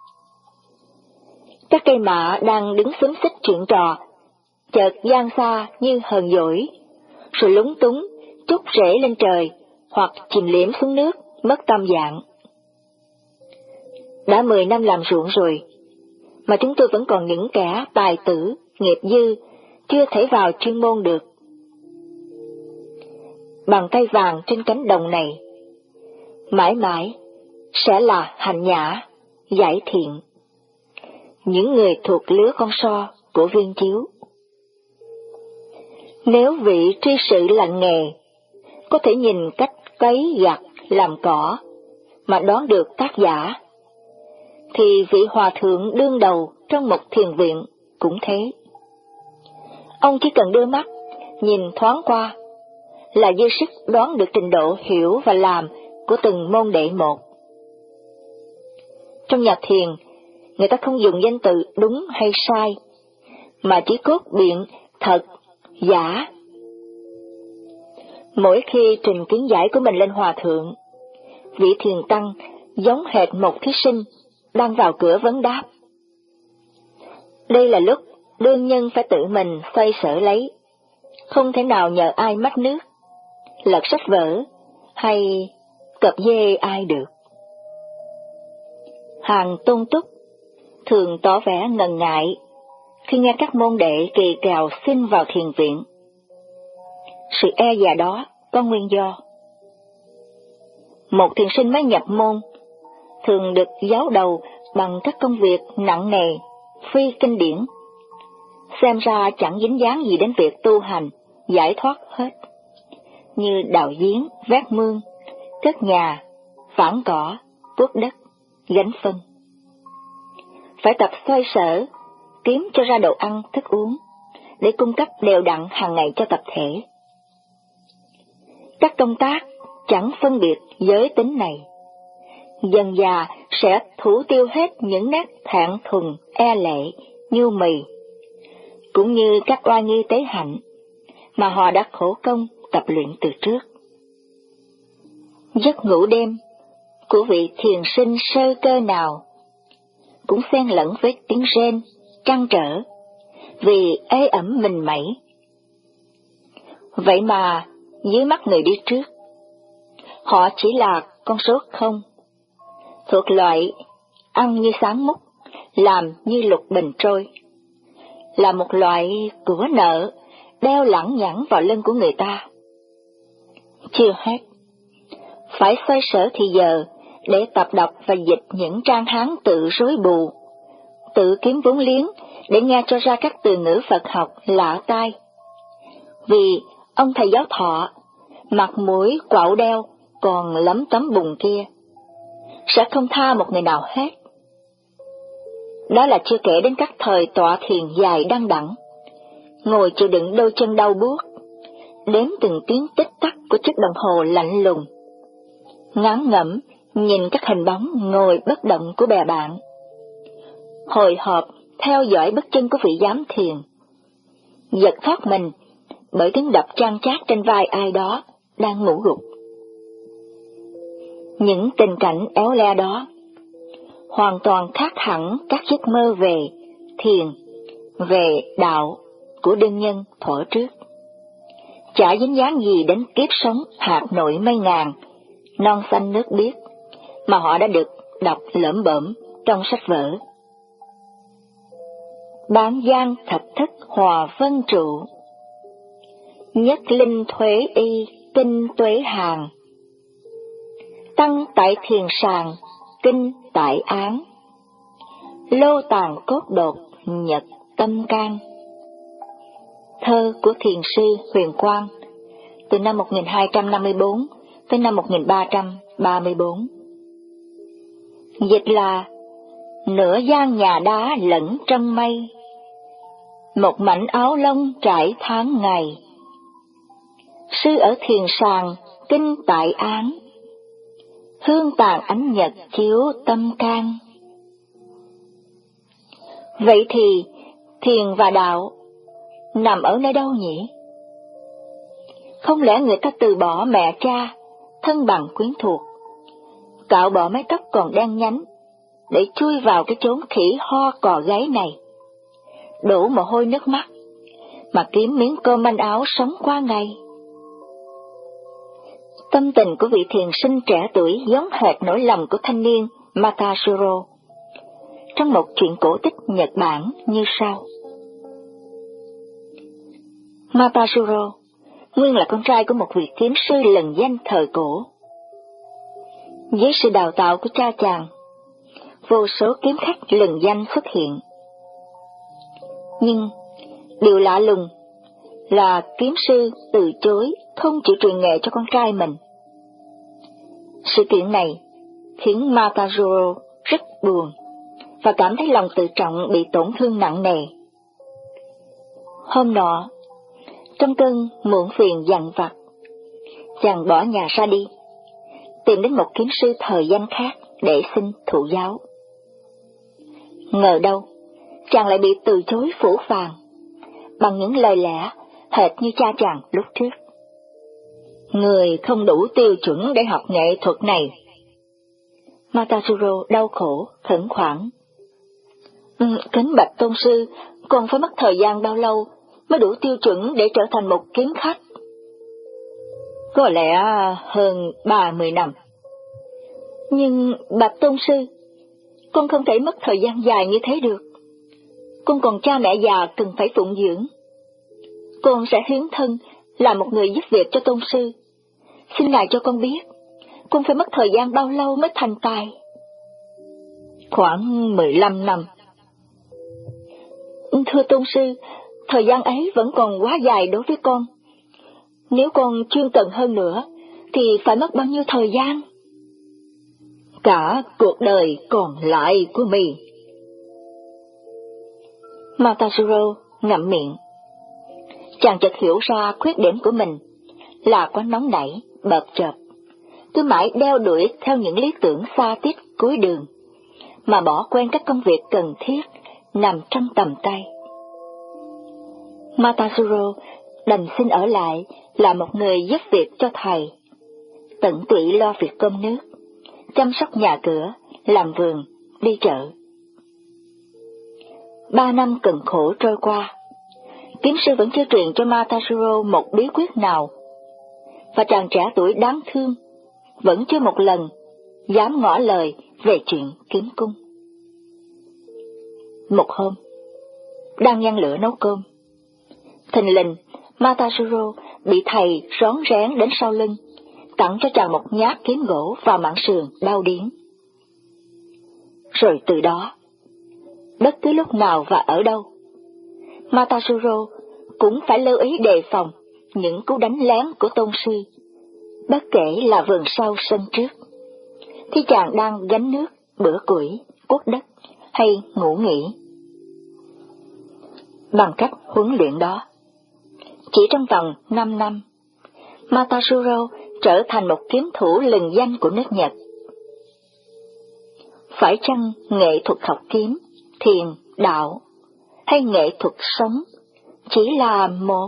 Các cây mạ đang đứng xúm xích chuyện trò, chợt giang xa như hờn dỗi, rồi lúng túng trút rễ lên trời hoặc chìm liễm xuống nước, mất tâm dạng. Đã mười năm làm ruộng rồi, mà chúng tôi vẫn còn những kẻ tài tử, nghiệp dư, chưa thể vào chuyên môn được. Bàn tay vàng trên cánh đồng này, mãi mãi sẽ là Hạnh Nhã, Giải Thiện, những người thuộc lứa con so của Viên Chiếu. Nếu vị tri sự lành nghề, có thể nhìn cách cấy gặt làm cỏ mà đoán được tác giả, thì vị hòa thượng đương đầu trong một thiền viện cũng thế. Ông chỉ cần đưa mắt nhìn thoáng qua là dư sức đoán được trình độ hiểu và làm của từng môn đệ một. Trong nhà thiền, người ta không dùng danh từ đúng hay sai, mà chỉ cốt biện thật, giả. Mỗi khi trình kiến giải của mình lên hòa thượng, vị thiền tăng giống hệt một thí sinh đang vào cửa vấn đáp. Đây là lúc đương nhân phải tự mình xoay sở lấy, không thể nào nhờ ai mách nước, lật sách vở hay cập dê ai được. Hàng Tôn Túc thường tỏ vẻ ngần ngại khi nghe các môn đệ kỳ kèo xin vào thiền viện. Sự e dè đó có nguyên do. Một thiền sinh mới nhập môn thường được giáo đầu bằng các công việc nặng nề, phi kinh điển, xem ra chẳng dính dáng gì đến việc tu hành, giải thoát hết, như đào giếng, vét mương, cất nhà, phản cỏ, cuốc đất, gánh phân. Phải tập xoay sở, kiếm cho ra đồ ăn, thức uống, để cung cấp đều đặn hàng ngày cho tập thể. Các công tác chẳng phân biệt giới tính này, dần dà sẽ thủ tiêu hết những nét thản thuần, e lệ, nhu mì, cũng như các oai nghi tế hạnh mà họ đã khổ công tập luyện từ trước. Giấc ngủ đêm của vị thiền sinh sơ cơ nào cũng xen lẫn với tiếng rên, trăn trở, vì ê ẩm mình mẩy. Vậy mà dưới mắt người đi trước, họ chỉ là con số không, thuộc loại ăn như sáng múc, làm như lục bình trôi, là một loại của nợ đeo lẳng nhẳng vào lưng của người ta. Chưa hết, phải xoay sở thì giờ để tập đọc và dịch những trang Hán tự rối bù, tự kiếm vốn liếng để nghe cho ra các từ ngữ Phật học lạ tai. Vì ông thầy giáo Thọ, mặt mũi quạo đeo còn lấm tấm bùn kia, sẽ không tha một người nào hết. Đó là chưa kể đến các thời tọa thiền dài đăng đẳng, ngồi chịu đựng đôi chân đau buốt, đếm từng tiếng tích tắc của chiếc đồng hồ lạnh lùng, ngán ngẩm nhìn các hình bóng ngồi bất động của bè bạn, hồi hộp theo dõi bước chân của vị giám thiền, giật thoát mình bởi tiếng đập chan chát trên vai ai đó đang ngủ gục. Những tình cảnh éo le đó hoàn toàn khác hẳn các giấc mơ về thiền, về đạo của đương nhân thuở trước. Chả dính dáng gì đến kiếp sống hạt nội mây ngàn, non xanh nước biếc mà họ đã được đọc lởm bởm trong sách vở. Bán gian thập thức hòa vân trụ, nhất linh thuế y kinh tuế hàng, tăng tại thiền sàng kinh tại án, lô tàng cốt đột nhật tâm can. Thơ của thiền sư Huyền Quang, từ năm một nghìn hai trăm năm mươi bốn tới năm một nghìn ba trăm ba mươi bốn. Dịch là: nửa gian nhà đá lẫn trong mây, một mảnh áo lông trải tháng ngày, sư ở thiền sàng kinh tại án, hương tàn ánh nhật chiếu tâm can. Vậy thì thiền và đạo nằm ở nơi đâu nhỉ? Không lẽ người ta từ bỏ mẹ cha, thân bằng quyến thuộc, cạo bỏ mái tóc còn đen nhánh để chui vào cái chốn khỉ ho cò gáy này, đổ mồ hôi nước mắt mà kiếm miếng cơm manh áo sống qua ngày? Tâm tình của vị thiền sinh trẻ tuổi giống hệt nỗi lòng của thanh niên Matashiro trong một truyện cổ tích Nhật Bản như sau. Matashiro nguyên là con trai của một vị kiếm sư lừng danh thời cổ. Với sự đào tạo của cha chàng, vô số kiếm khách lừng danh xuất hiện. Nhưng điều lạ lùng là kiếm sư từ chối không chịu truyền nghề cho con trai mình. Sự kiện này khiến Matashiro rất buồn và cảm thấy lòng tự trọng bị tổn thương nặng nề. Hôm nọ, trong cơn muộn phiền dằn vặt, chàng bỏ nhà ra đi, tìm đến một kiếm sư thời danh khác để xin thụ giáo. Ngờ đâu, chàng lại bị từ chối phũ phàng bằng những lời lẽ hệt như cha chàng lúc trước. Người không đủ tiêu chuẩn để học nghệ thuật này. Matashiro đau khổ, khẩn khoản. Ừ, kính bạch tôn sư, còn phải mất thời gian bao lâu mới đủ tiêu chuẩn để trở thành một kiếm khách? Có lẽ hơn ba mươi năm. Nhưng bạch tôn sư, con không thể mất thời gian dài như thế được. Con còn cha mẹ già cần phải phụng dưỡng. Con sẽ hiến thân làm một người giúp việc cho tôn sư. Xin ngài cho con biết, con phải mất thời gian bao lâu mới thành tài? Khoảng mười lăm năm. Thưa tôn sư, thời gian ấy vẫn còn quá dài đối với con. Nếu con chuyên cần hơn nữa, thì phải mất bao nhiêu thời gian? Cả cuộc đời còn lại của mình. Matashiro ngậm miệng. Chàng chợt hiểu ra khuyết điểm của mình là quá nóng nảy, bợp chợp, cứ mãi đeo đuổi theo những lý tưởng xa tít cuối đường, mà bỏ quên các công việc cần thiết nằm trong tầm tay. Matashiro đành xin ở lại là một người giúp việc cho thầy, tận tụy lo việc cơm nước, chăm sóc nhà cửa, làm vườn, đi chợ. Ba năm cực khổ trôi qua, kiếm sư vẫn chưa truyền cho Matashiro một bí quyết nào, và chàng trẻ tuổi đáng thương vẫn chưa một lần dám ngỏ lời về chuyện kiếm cung. Một hôm, đang nhăn lửa nấu cơm, thình lình Matashiro bị thầy rón rén đến sau lưng, tặng cho chàng một nhát kiếm gỗ vào mảng sườn đau điếng. Rồi từ đó, bất cứ lúc nào và ở đâu, Matashiro cũng phải lưu ý đề phòng những cú đánh lén của tôn sư, bất kể là vườn sau sân trước, khi chàng đang gánh nước, bữa củi, cuốc đất hay ngủ nghỉ. Bằng cách huấn luyện đó, chỉ trong vòng năm năm, Matashiro trở thành một kiếm thủ lừng danh của nước Nhật. phải chăng nghệ thuật học kiếm, thiền, đạo, hay nghệ thuật sống chỉ là một?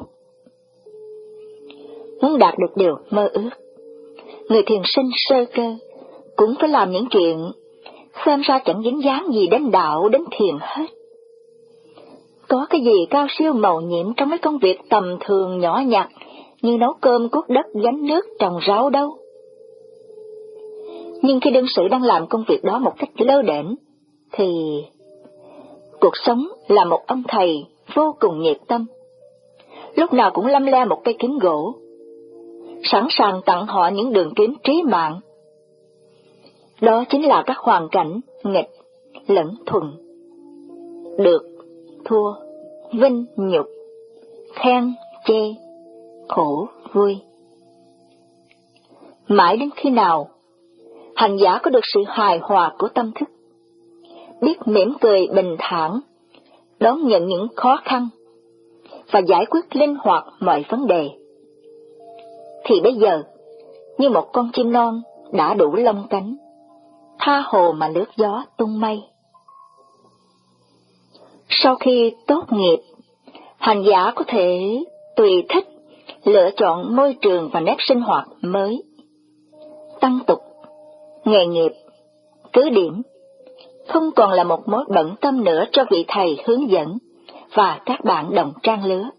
Muốn đạt được điều mơ ước, người thiền sinh sơ cơ cũng phải làm những chuyện xem ra chẳng dính dáng gì đến đạo, đến thiền hết. Có cái gì cao siêu màu nhiệm trong mấy công việc tầm thường nhỏ nhặt như nấu cơm, cuốc đất, gánh nước, trồng rau đâu. Nhưng khi đương sự đang làm công việc đó một cách lơ đễnh, thì cuộc sống là một ông thầy vô cùng nhiệt tâm, lúc nào cũng lăm le một cây kiếm gỗ, sẵn sàng tặng họ những đường kiếm trí mạng. Đó chính là các hoàn cảnh nghịch lẫn thuận, được, thua, vinh, nhục, khen, chê, khổ, vui. Mãi đến khi nào hành giả có được sự hài hòa của tâm thức, biết mỉm cười bình thản, đón nhận những khó khăn và giải quyết linh hoạt mọi vấn đề, thì bây giờ, như một con chim non đã đủ lông cánh, tha hồ mà lướt gió tung mây. Sau khi tốt nghiệp, hành giả có thể tùy thích lựa chọn môi trường và nếp sinh hoạt mới, tăng tục, nghề nghiệp, cứ điểm, không còn là một mối bận tâm nữa cho vị thầy hướng dẫn và các bạn đồng trang lứa.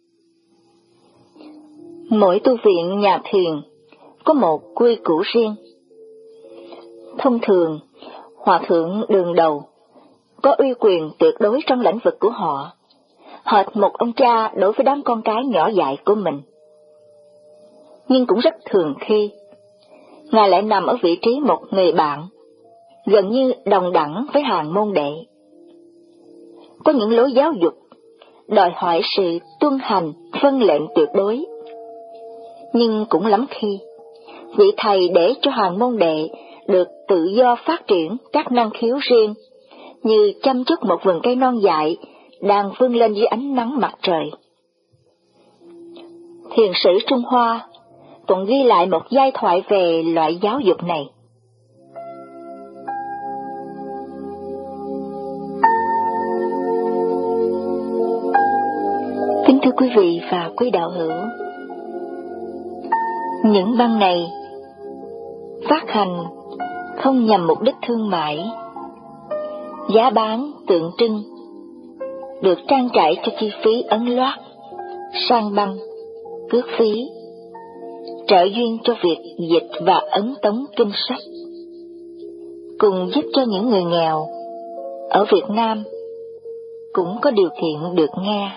Mỗi tu viện nhà thiền có một quy củ riêng. Thông thường, hòa thượng đường đầu có uy quyền tuyệt đối trong lĩnh vực của họ, hệt một ông cha đối với đám con cái nhỏ dại của mình. Nhưng cũng rất thường khi, Ngài lại nằm ở vị trí một người bạn, gần như đồng đẳng với hàng môn đệ. Có những lối giáo dục đòi hỏi sự tuân hành, vâng lệnh tuyệt đối. Nhưng cũng lắm khi, vị thầy để cho hàng môn đệ được tự do phát triển các năng khiếu riêng, như chăm chút một vườn cây non dại đang vươn lên dưới ánh nắng mặt trời. Thiền sử Trung Hoa còn ghi lại một giai thoại về loại giáo dục này. Kính thưa quý vị và quý đạo hữu, những băng này phát hành không nhằm mục đích thương mại, giá bán tượng trưng, được trang trải cho chi phí ấn loát, sang băng, cước phí, trợ duyên cho việc dịch và ấn tống kinh sách, cùng giúp cho những người nghèo ở Việt Nam cũng có điều kiện được nghe.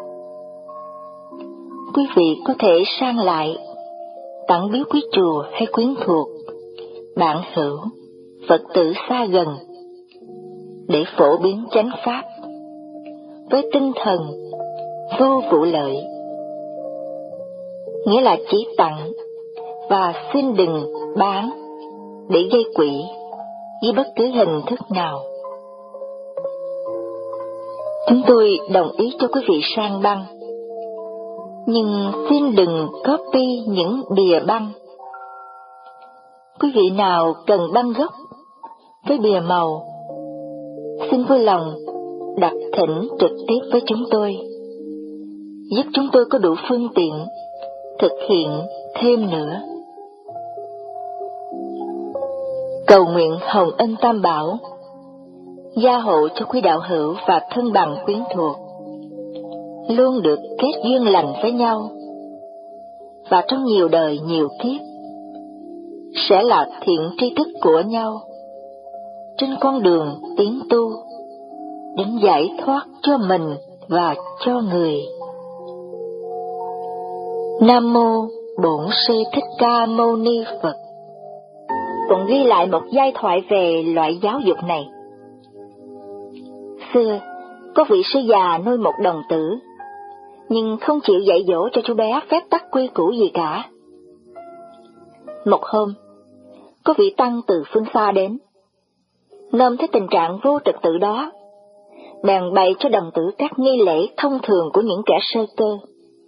Quý vị có thể sang lại, tặng biếu quý chùa hay quyến thuộc, bạn hữu, Phật tử xa gần, để phổ biến chánh pháp, với tinh thần vô vụ lợi, nghĩa là chỉ tặng và xin đừng bán để gây quỹ với bất cứ hình thức nào. Chúng tôi đồng ý cho quý vị sang băng, nhưng xin đừng copy những bìa băng. Quý vị nào cần băng gốc với bìa màu, xin vui lòng đặt thỉnh trực tiếp với chúng tôi, giúp chúng tôi có đủ phương tiện thực hiện thêm nữa. Cầu nguyện Hồng Ân Tam Bảo gia hộ cho quý đạo hữu và thân bằng quyến thuộc luôn được kết duyên lành với nhau, và trong nhiều đời nhiều kiếp sẽ là thiện tri thức của nhau trên con đường tiến tu đến giải thoát cho mình và cho người. Nam mô Bổn Sư Thích Ca Mâu Ni Phật. Còn ghi lại một giai thoại về loại giáo dục này. Xưa, có vị sư già nuôi một đồng tử, nhưng không chịu dạy dỗ cho chú bé phép tắc quy củ gì cả. Một hôm, có vị tăng từ phương xa đến, nôm thấy tình trạng vô trật tự đó, bèn bày cho đồng tử các nghi lễ thông thường của những kẻ sơ cơ.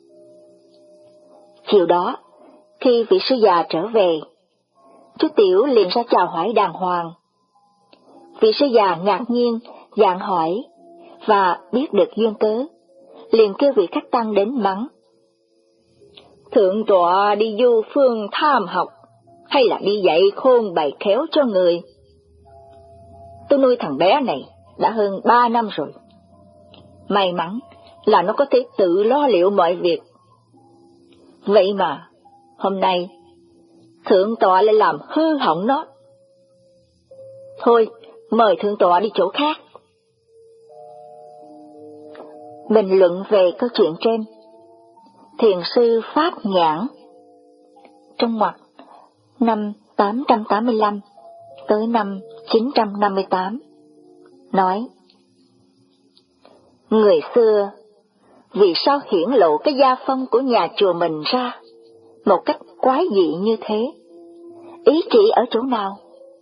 Chiều đó, khi vị sư già trở về, chú Tiểu liền ra chào hỏi đàng hoàng. Vị sư già ngạc nhiên, dạng hỏi, và biết được duyên cớ, liền kêu vị khách tăng đến mắng. Thượng tọa đi du phương tham học, hay là đi dạy khôn bày khéo cho người? Tôi nuôi thằng bé này đã hơn ba năm rồi. May mắn là nó có thể tự lo liệu mọi việc. Vậy mà, hôm nay, thượng tọa lại làm hư hỏng nó. Thôi, mời thượng tọa đi chỗ khác. Bình luận về câu chuyện trên, thiền sư Pháp Nhãn trong ngoặc năm tám trăm tám mươi lăm tới năm chín trăm năm mươi tám nói: Người xưa vì sao hiển lộ cái gia phong của nhà chùa mình ra một cách quái dị như thế? Ý chỉ ở chỗ nào?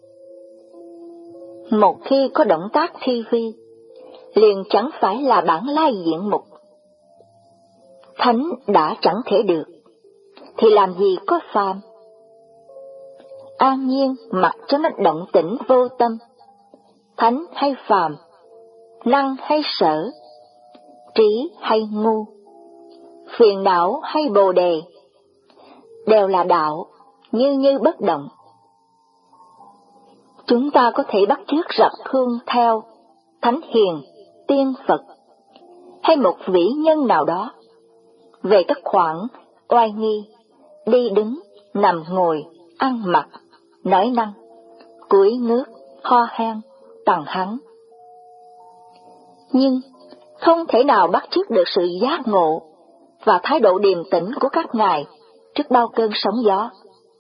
Một khi có động tác thi vi, liền chẳng phải là bản lai diện mục. Thánh đã chẳng thể được, thì làm gì có phàm? An nhiên mặc cho nó động tĩnh vô tâm, thánh hay phàm, năng hay sở, trí hay ngu, phiền não hay bồ đề, đều là đạo, như như bất động. Chúng ta có thể bắt chước rập khuôn theo thánh hiền, tiên Phật, hay một vĩ nhân nào đó, về các khoản oai nghi, đi đứng, nằm ngồi, ăn mặc, nói năng, cúi ngước, ho hen, tằng hắng. Nhưng không thể nào bắt chước được sự giác ngộ và thái độ điềm tĩnh của các ngài trước bao cơn sóng gió.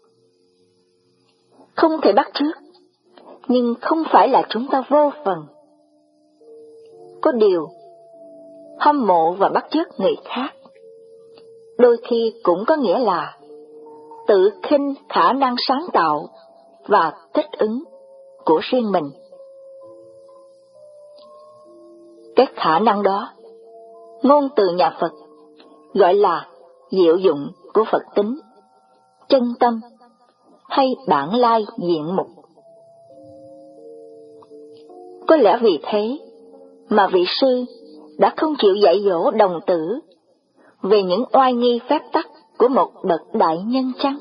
Không thể bắt chước, nhưng không phải là chúng ta vô phần. Có điều, hâm mộ và bắt chước người khác, đôi khi cũng có nghĩa là tự khinh khả năng sáng tạo và thích ứng của riêng mình. Cái khả năng đó, ngôn từ nhà Phật gọi là diệu dụng của Phật tính, chân tâm hay bản lai diện mục. Có lẽ vì thế mà vị sư đã không chịu dạy dỗ đồng tử về những oai nghi phép tắc của một bậc đại nhân chăng?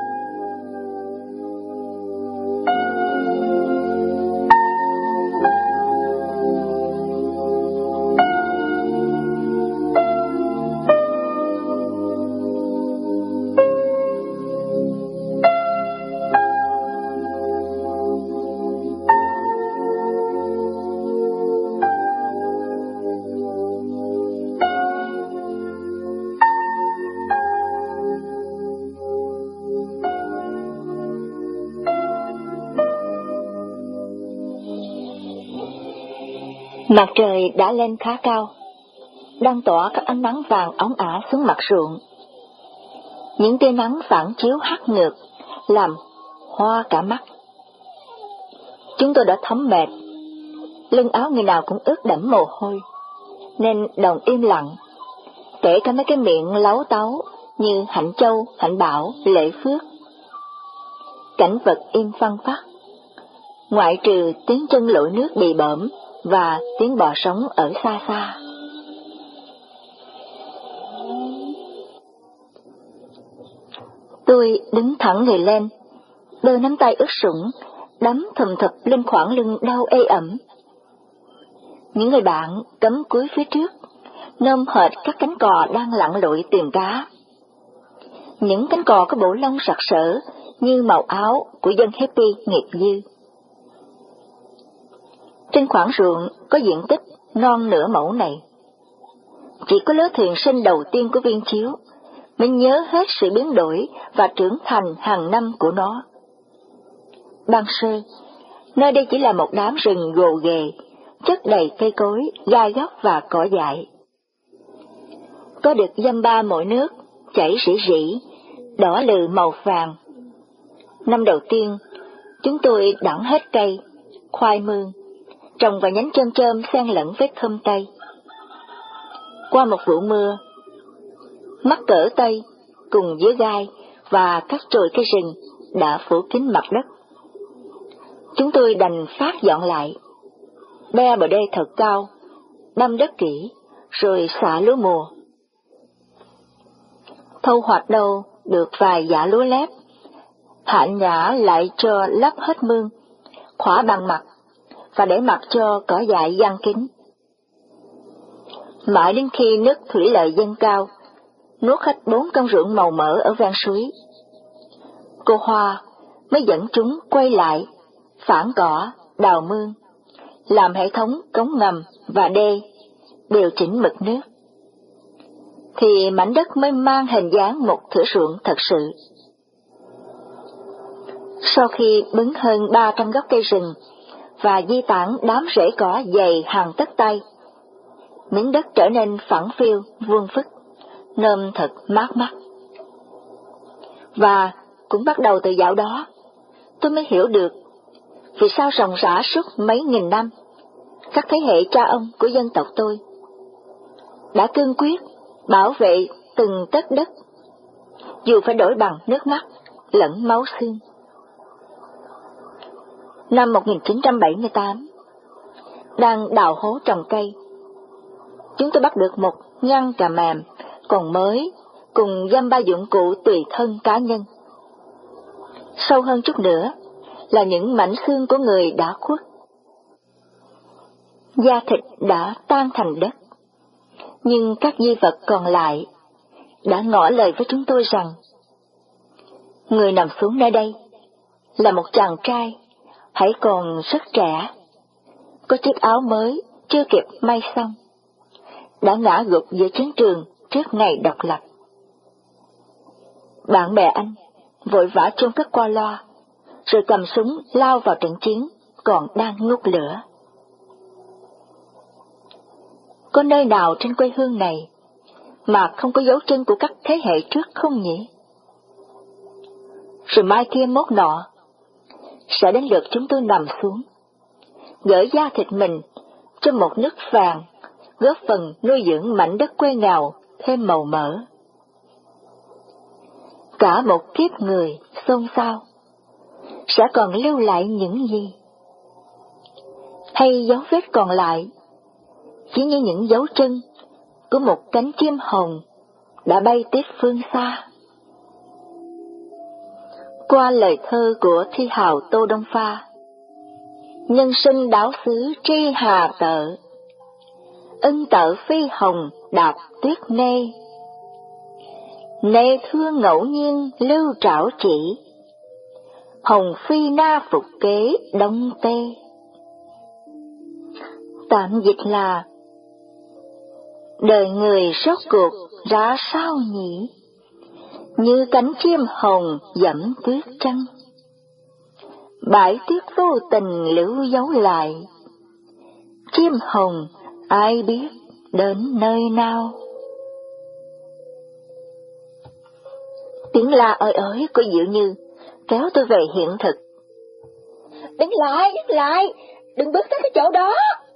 Mặt trời đã lên khá cao, đang tỏa các ánh nắng vàng óng ả xuống mặt ruộng. Những tia nắng phản chiếu hắt ngược, làm hoa cả mắt. Chúng tôi đã thấm mệt, lưng áo người nào cũng ướt đẫm mồ hôi, nên đồng im lặng, kể cả mấy cái miệng láu táu như Hạnh Châu, Hạnh Bảo, Lệ Phước. Cảnh vật im phăng phắc, ngoại trừ tiếng chân lội nước bị bợm và tiếng bò sống ở xa xa. Tôi đứng thẳng người lên, đôi nắm tay ướt sũng, đấm thùm thụp lên khoảng lưng đau ê ẩm. Những người bạn cắm cúi phía trước, nôm hệt các cánh cò đang lặn lội tìm cá. Những cánh cò có bộ lông sặc sỡ như màu áo của dân hippie nghiệp dư. Trên khoảng ruộng có diện tích non nửa mẫu này, chỉ có lứa thuyền sinh đầu tiên của Viên Chiếu mới nhớ hết sự biến đổi và trưởng thành hàng năm của nó. Ban sơ, nơi đây chỉ là một đám rừng gồ ghề, chất đầy cây cối, gai góc và cỏ dại. Có được dăm ba mỗi nước, chảy rỉ rỉ, đỏ lừ màu vàng. Năm đầu tiên, chúng tôi đẵn hết cây, khoai mương, trồng vào nhánh chôm chôm xen lẫn với thơm tây. Qua một vụ mưa, mắc cỡ tây cùng dứa gai và các chồi cây rừng đã phủ kín mặt đất. Chúng tôi đành phát dọn lại, bê bờ đê thật cao, đâm đất kỹ, rồi xạ lúa mùa. Thu hoạch đâu được vài giã lúa lép, Hạ Nhã lại cho lấp hết mương, khỏa bằng mặt, và để mặc cho cỏ dại giăng kín. Mãi đến khi nước thủy lợi dâng cao, nuốt hết bốn con ruộng màu mỡ ở ven suối, cô Hoa mới dẫn chúng quay lại, phản cỏ, đào mương, làm hệ thống cống ngầm và đê, điều chỉnh mực nước. Thì mảnh đất mới mang hình dáng một thửa ruộng thật sự. Sau khi bứng hơn ba trăm gốc cây rừng và di tản đám rễ cỏ dày hàng tấc tay, miếng đất trở nên phẳng phiu, vuông vức, nôm thật mát mắt. Và cũng bắt đầu từ dạo đó, tôi mới hiểu được vì sao ròng rã suốt mấy nghìn năm, các thế hệ cha ông của dân tộc tôi đã cương quyết bảo vệ từng tấc đất, dù phải đổi bằng nước mắt lẫn máu xương. Năm một nghìn chín trăm bảy mươi tám, đang đào hố trồng cây, chúng tôi bắt được một ngăn cà mềm còn mới cùng dăm ba dụng cụ tùy thân cá nhân. Sâu hơn chút nữa là những mảnh xương của người đã khuất. Da thịt đã tan thành đất, nhưng các di vật còn lại đã ngỏ lời với chúng tôi rằng người nằm xuống nơi đây là một chàng trai hãy còn rất trẻ, có chiếc áo mới chưa kịp may xong, đã ngã gục giữa chiến trường trước ngày độc lập. Bạn bè anh vội vã chôn cất qua loa, rồi cầm súng lao vào trận chiến còn đang ngút lửa. Có nơi nào trên quê hương này mà không có dấu chân của các thế hệ trước không nhỉ? Rồi mai kia mốt nọ, sẽ đến lượt chúng tôi nằm xuống, gửi da thịt mình cho một nước vàng, góp phần nuôi dưỡng mảnh đất quê nghèo thêm màu mỡ. Cả một kiếp người xôn xao, sẽ còn lưu lại những gì? Hay dấu vết còn lại chỉ như những dấu chân của một cánh chim hồng đã bay tiếp phương xa? Qua lời thơ của thi hào Tô Đông Pha: nhân sinh đáo xứ tri hà tợ, ân tợ phi hồng đạp tuyết nê, nê thương ngẫu nhiên lưu trảo chỉ, hồng phi na phục kế đông tê. Tạm dịch là đời người rốt cuộc ra sao nhỉ? Như cánh chim hồng dẫm tuyết trắng, bãi tuyết vô tình lưu dấu lại, chim hồng ai biết đến nơi nào. Tiếng la ơi ới của Diệu Như kéo tôi về hiện thực. Đứng lại, đứng lại, đừng bước tới cái chỗ đó.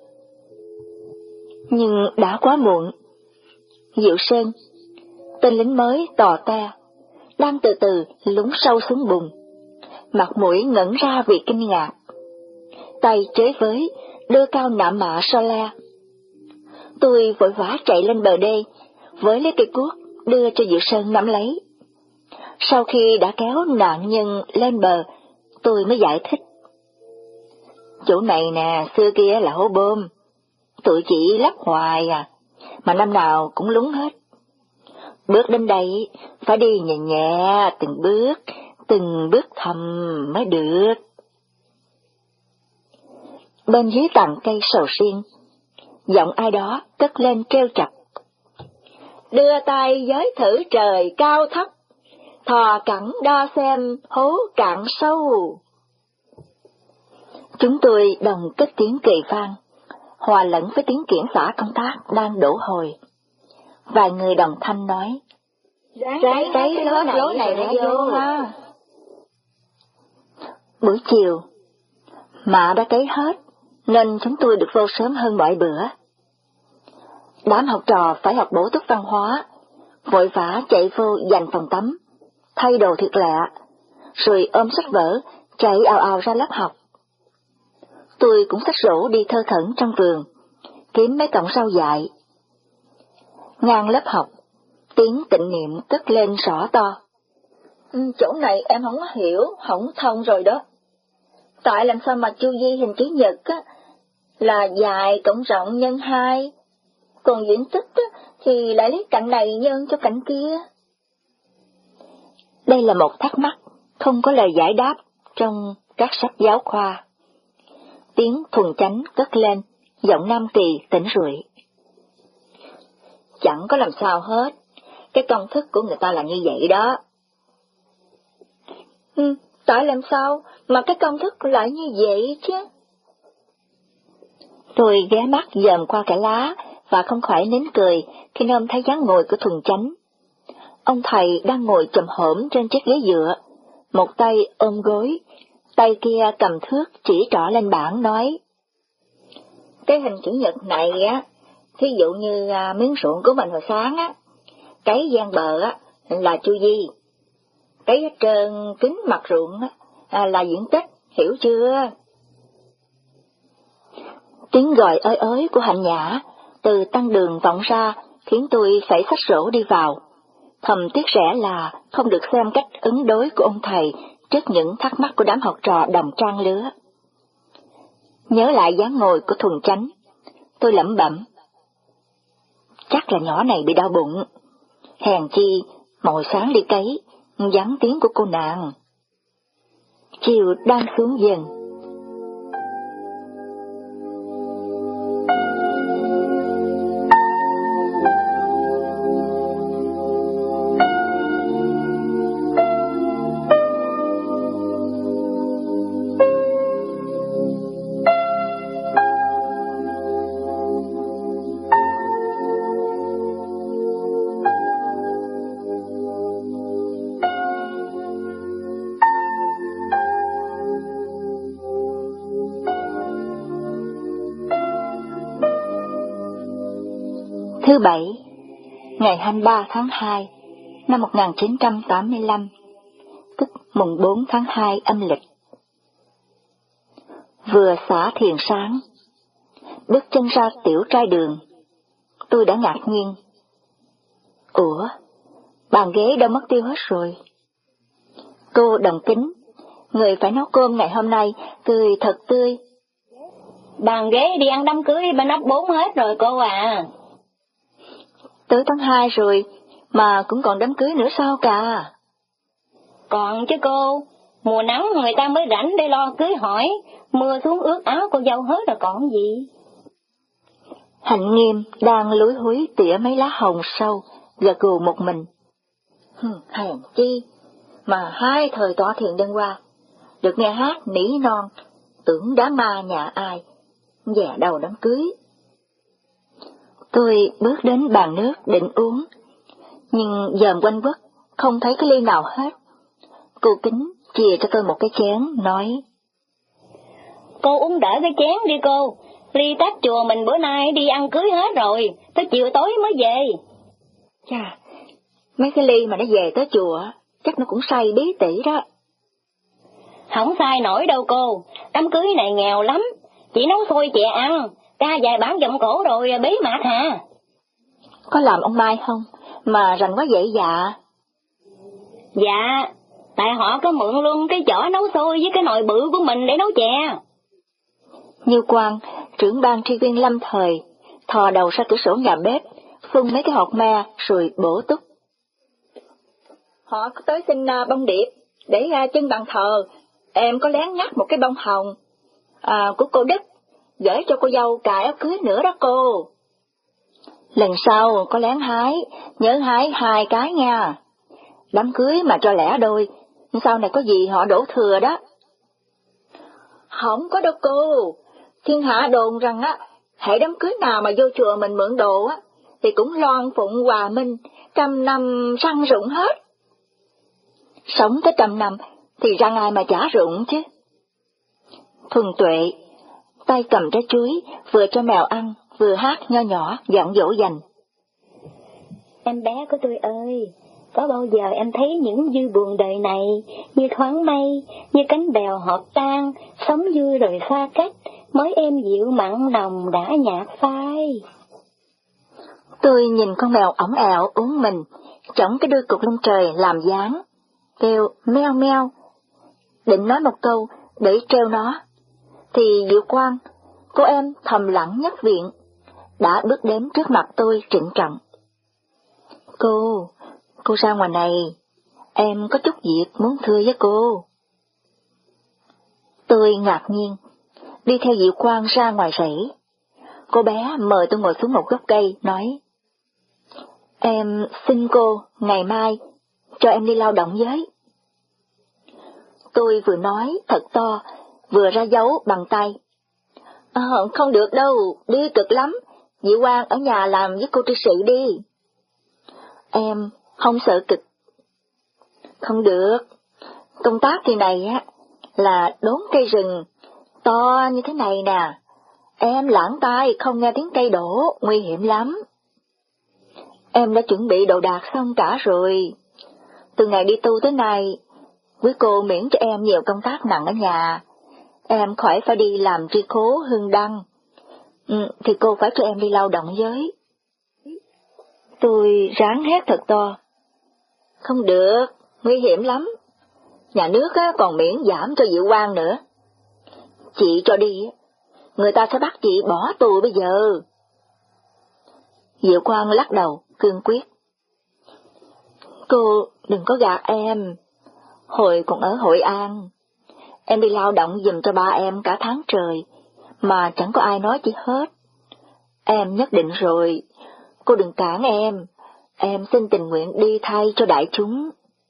Nhưng đã quá muộn. Diệu Sơn, tên lính mới tò te, đang từ từ lún sâu xuống bùn, mặt mũi ngẩn ra vì kinh ngạc, tay chế với đưa cao nạm mạ so le. Tôi vội vã chạy lên bờ đê, với lấy cây cuốc đưa cho Diệu Sơn nắm lấy. Sau khi đã kéo nạn nhân lên bờ, tôi mới giải thích: chỗ này nè, xưa kia là hố bơm, tụi chị lắp hoài à, mà năm nào cũng lún hết. Bước đến đây phải đi nhẹ nhẹ, từng bước, từng bước thầm mới được. Bên dưới tàn cây sầu riêng, giọng ai đó cất lên trêu chọc: đưa tay giới thử trời cao thấp, thò cẳng đo xem hố cạn sâu. Chúng tôi đồng cất tiếng cười vang, hòa lẫn với tiếng kiển xả công tác đang đổ hồi. Vài người đồng thanh nói: ráng cái lối này, lối này ra vô ha. Buổi chiều, mạ đã cấy hết, nên chúng tôi được vô sớm hơn mọi bữa. Đám học trò phải học bổ túc văn hóa, vội vã chạy vô dành phòng tắm, thay đồ thiệt lạ, rồi ôm sách vở chạy ào ào ra lớp học. tôi cũng xách rổ đi thơ thẩn trong vườn, kiếm mấy cọng rau dại. Ngang lớp học, tiếng Tịnh Niệm cất lên rõ to. Ừ, chỗ này em không hiểu, không thông rồi đó. Tại làm sao mà chu vi hình chữ nhật á, là dài cộng rộng nhân hai, còn diện tích á, thì lại lấy cạnh này nhân cho cạnh kia. Đây là một thắc mắc, không có lời giải đáp trong các sách giáo khoa. Tiếng Thuần Chánh cất lên, giọng Nam Kỳ tỉnh rượi. Chẳng có làm sao hết, cái công thức của người ta là như vậy đó. Ừ, tại làm sao mà cái công thức lại như vậy chứ? Tôi ghé mắt dòm qua cả lá và không khỏi nín cười khi nôm thấy dáng ngồi của Thuần Chánh. Ông thầy đang ngồi chồm hổm trên chiếc ghế dựa, một tay ôm gối, tay kia cầm thước chỉ trỏ lên bảng nói. Cái hình chữ nhật này á, thí dụ như à, miếng ruộng của mình hồi sáng á, cái gian bờ á là chu vi, cái hết trơn kính mặt ruộng á à, là diện tích, hiểu chưa? Tiếng gọi ới ới của Hạnh Nhã từ tăng đường vọng ra khiến tôi phải xách rổ đi vào, thầm tiếc rẻ là không được xem cách ứng đối của ông thầy trước những thắc mắc của đám học trò đồng trang lứa. Nhớ lại dáng ngồi của Thuần Chánh, tôi lẩm bẩm. Chắc là nhỏ này bị đau bụng, hèn chi mỗi sáng đi cấy, vắng tiếng của cô nàng. Chiều đang xuống dần. Thứ Bảy, ngày hai mươi ba tháng hai năm một nghìn chín trăm tám mươi lăm, tức mùng bốn tháng hai âm lịch. Vừa xả thiền sáng, bước chân ra tiểu trai đường, tôi đã ngạc nhiên. Ủa, bàn ghế đâu mất tiêu hết rồi? Cô Đồng Kính, người phải nấu cơm ngày hôm nay, cười thật tươi. Bàn ghế đi ăn đám cưới bên ấp bốn hết rồi cô à. Tới tháng hai rồi, mà cũng còn đám cưới nữa sao cả? Còn chứ cô, mùa nắng người ta mới rảnh để lo cưới hỏi, mưa xuống ướt áo cô dâu hết rồi còn gì. Hạnh Nghiêm đang lúi húi tỉa mấy lá hồng sâu, gật gù một mình. Hừm, hèn chi, mà hai thời tọa thiền đêm qua, được nghe hát nỉ non, tưởng đám ma nhà ai, dè đầu đám cưới. Tôi bước đến bàn nước định uống, nhưng dòm quanh quất, không thấy cái ly nào hết. Cô Kính chìa cho tôi một cái chén, nói. Cô uống đỡ cái chén đi cô, ly tách chùa mình bữa nay đi ăn cưới hết rồi, tới chiều tối mới về. Chà, mấy cái ly mà nó về tới chùa, chắc nó cũng say bí tỉ đó. Không sai nổi đâu cô, đám cưới này nghèo lắm, chỉ nấu xôi chè ăn, ca vài bản giọng cổ rồi bế mạc hả? Có làm ông Mai không, mà rành quá vậy dạ? Dạ, tại họ có mượn luôn cái chỏ nấu xôi với cái nồi bự của mình để nấu chè. Như Quang, trưởng ban tri viên lâm thời, thò đầu ra cửa sổ nhà bếp, phun mấy cái hột me rồi bổ túc. Họ có tới xin uh, bông điệp, để uh, chân bàn thờ, em có lén ngắt một cái bông hồng à, của cô Đức, gửi cho cô dâu cài áo cưới nữa đó cô. Lần sau có lén hái, nhớ hái hai cái nha. Đám cưới mà cho lẻ đôi, sau này có gì họ đổ thừa đó. Không có đâu cô, thiên hạ đồn rằng á, hệ đám cưới nào mà vô chùa mình mượn đồ á, thì cũng loan phụng hòa minh, trăm năm răng rụng hết. Sống tới trăm năm thì răng ai mà trả rụng chứ. Thuần Tuệ, tay cầm trái chuối, vừa cho mèo ăn, vừa hát nho nhỏ, giọng dỗ dành. Em bé của tôi ơi, có bao giờ em thấy những vui buồn đời này, như thoáng mây, như cánh bèo hợp tan, sống vui rồi xa cách, mới êm dịu mặn nồng đã nhạt phai. Tôi nhìn con mèo ổng ẹo uốn mình, chổng cái đuôi cục lông trời làm dáng, kêu meo meo, định nói một câu để trêu nó, thì Diệu Quang, cô em thầm lặng nhất viện, đã bước đến trước mặt tôi trịnh trọng. Cô, cô ra ngoài này, em có chút việc muốn thưa với cô. Tôi ngạc nhiên, đi theo Diệu Quang ra ngoài rẫy. Cô bé mời tôi ngồi xuống một gốc cây, nói, em xin cô, ngày mai, cho em đi lao động với. Tôi vừa nói thật to, vừa ra dấu bằng tay. À, không được đâu, đi cực lắm, Diệu Quang ở nhà làm với cô tri sự đi. Em không sợ cực. Không được, công tác kỳ này á là đốn cây rừng, to như thế này nè, em lãng tai không nghe tiếng cây đổ, nguy hiểm lắm. Em đã chuẩn bị đồ đạc xong cả rồi, từ ngày đi tu tới nay, quý cô miễn cho em nhiều công tác nặng ở nhà, em khỏi phải đi làm tri khố hương đăng, ừ, thì cô phải cho em đi lao động với. Tôi ráng hét thật to. Không được, nguy hiểm lắm, nhà nước á, còn miễn giảm cho Diệu Quang nữa. Chị cho đi, người ta sẽ bắt chị bỏ tù bây giờ. Diệu Quang lắc đầu, cương quyết. Cô đừng có gạt em, hồi còn ở Hội An, em đi lao động giùm cho ba em cả tháng trời, mà chẳng có ai nói chi hết. Em nhất định rồi, cô đừng cản em, em xin tình nguyện đi thay cho đại chúng.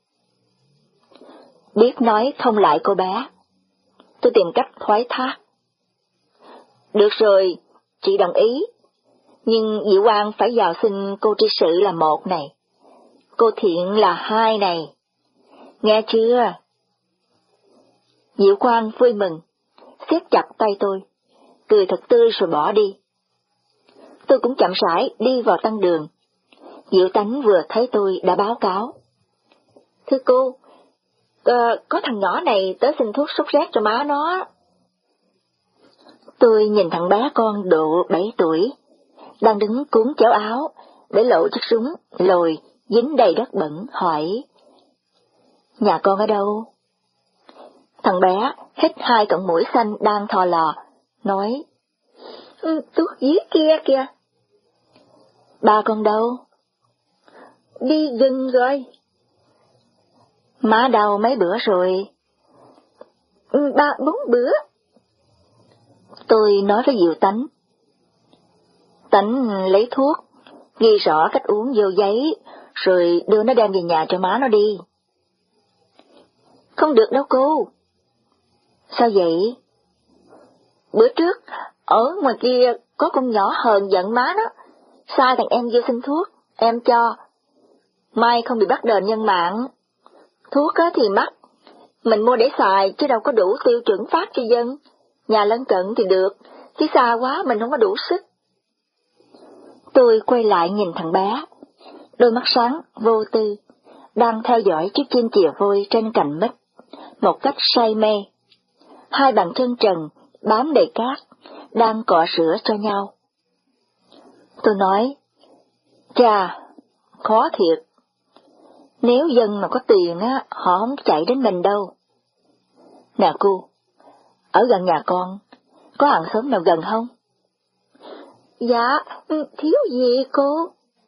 Biết nói không lại cô bé, tôi tìm cách thoái thác. Được rồi, chị đồng ý, nhưng Diệu Quang phải vào xin cô tri sự là một này, cô Thiện là hai này, nghe chưa? Diệu Quang vui mừng, siết chặt tay tôi, cười thật tươi rồi bỏ đi. Tôi cũng chậm rãi đi vào tăng đường. Diệu Tánh vừa thấy tôi đã báo cáo. Thưa cô, uh, có thằng nhỏ này tới xin thuốc sốt rét cho má nó. Tôi nhìn thằng bé con độ bảy tuổi, đang đứng cuốn chéo áo, để lộ chiếc súng, lồi, dính đầy đất bẩn, hỏi. Nhà con ở đâu? Thằng bé hít hai cọng mũi xanh đang thò lò, nói. Ừ, tuốt dưới kia kìa. Ba con đâu? Đi rừng rồi. Má đau mấy bữa rồi? Ừ, ba bốn bữa. Tôi nói với Diệu Tánh. Tánh lấy thuốc, ghi rõ cách uống vô giấy, rồi đưa nó đem về nhà cho má nó đi. Không được đâu cô. Sao vậy? Bữa trước, ở ngoài kia có con nhỏ hờn giận má nó, sai thằng em vô xin thuốc, em cho. May không bị bắt đền nhân mạng. Thuốc á thì mắc, mình mua để xài chứ đâu có đủ tiêu chuẩn phát cho dân. Nhà lân cận thì được, chứ xa quá mình không có đủ sức. Tôi quay lại nhìn thằng bé, đôi mắt sáng, vô tư, đang theo dõi chiếc chim chìa vôi trên cành mít, một cách say mê. Hai bàn chân trần, bám đầy cát, đang cọ rửa cho nhau. Tôi nói, chà, khó thiệt. Nếu dân mà có tiền á, họ không chạy đến mình đâu. Nè cô, ở gần nhà con, có hàng xóm nào gần không? Dạ, thiếu gì cô?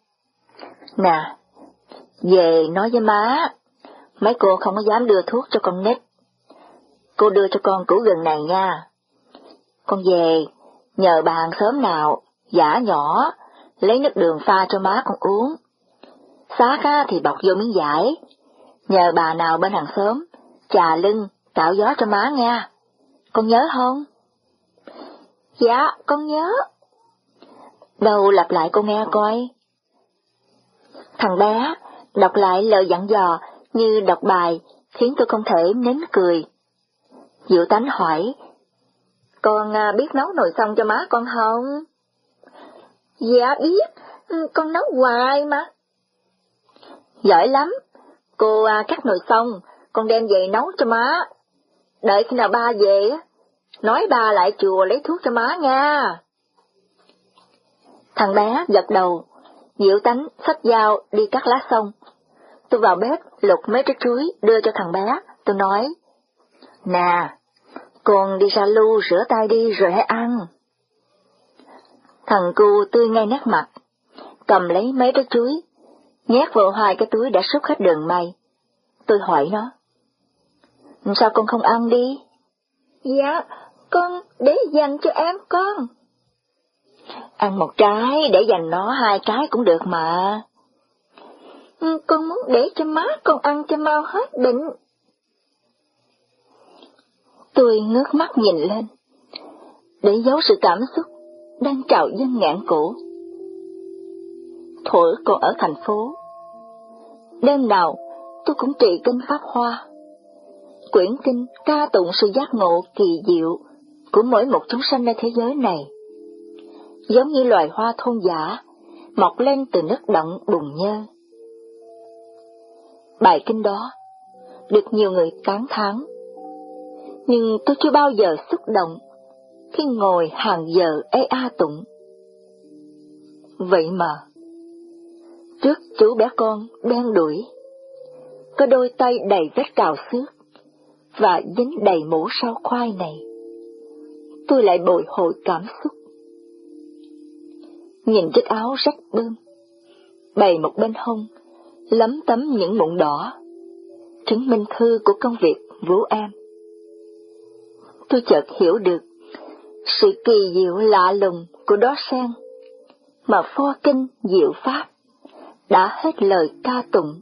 Nè, về nói với má, mấy cô không có dám đưa thuốc cho con nít. Cô đưa cho con củ gừng này nha. Con về, nhờ bà hàng xóm nào, giả nhỏ, lấy nước đường pha cho má con uống. Xác á thì bọc vô miếng vải, nhờ bà nào bên hàng xóm, chà lưng, tạo gió cho má nha. Con nhớ không? Dạ, con nhớ. Đâu lặp lại cô nghe coi. Thằng bé đọc lại lời dặn dò như đọc bài, khiến tôi không thể nín cười. Diệu Tánh hỏi, con biết nấu nồi xong cho má con không? Dạ biết, con nấu hoài mà. Giỏi lắm, cô cắt nồi xong, con đem về nấu cho má. Đợi khi nào ba về, nói ba lại chùa lấy thuốc cho má nha. Thằng bé gật đầu, Diệu Tánh xách dao đi cắt lá xong. Tôi vào bếp lục mấy trái chuối đưa cho thằng bé, tôi nói, nè, con đi ra lu rửa tay đi rồi hãy ăn. Thằng cu tươi ngay nét mặt, cầm lấy mấy trái chuối, nhét vào hai cái túi đã xúc hết đường may. Tôi hỏi nó, sao con không ăn đi? Dạ, con để dành cho em con. Ăn một trái, để dành nó hai trái cũng được mà. Ừ, con muốn để cho má con ăn cho mau hết bệnh. Tôi ngước mắt nhìn lên, để giấu sự cảm xúc đang trào dâng ngạn cổ. Thuở còn ở thành phố, đêm nào tôi cũng trì kinh Pháp Hoa, quyển kinh ca tụng sự giác ngộ kỳ diệu của mỗi một chúng sanh nơi thế giới này, giống như loài hoa thôn dã mọc lên từ nước động bùn nhơ. Bài kinh đó được nhiều người tán thán, nhưng tôi chưa bao giờ xúc động khi ngồi hàng giờ ê a tụng. Vậy mà, trước chú bé con đen đuổi, có đôi tay đầy vết cào xước và dính đầy mũ sao khoai này, tôi lại bồi hồi cảm xúc. Nhìn chiếc áo rách bươm, bày một bên hông, lấm tấm những mụn đỏ, chứng minh thư của công việc Vũ Em. Tôi chợt hiểu được sự kỳ diệu lạ lùng của đó sen, mà pho kinh diệu pháp đã hết lời ca tụng.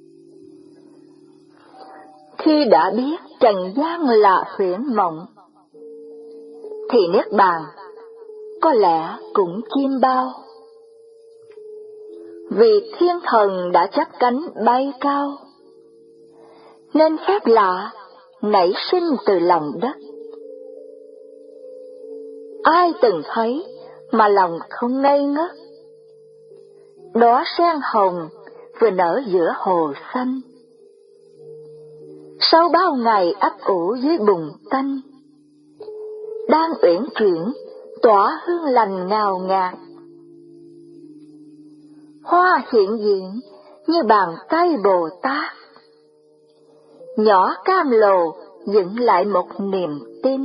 Khi đã biết trần gian là huyễn mộng, thì niết bàn có lẽ cũng chim bao. Vì thiên thần đã chắp cánh bay cao, nên phép lạ nảy sinh từ lòng đất. Ai từng thấy mà lòng không ngây ngất, đóa sen hồng vừa nở giữa hồ xanh. Sau bao ngày ấp ủ dưới bùn tanh, đang uyển chuyển tỏa hương lành ngào ngạt. Hoa hiện diện như bàn tay Bồ Tát, nhỏ cam lồ dựng lại một niềm tin.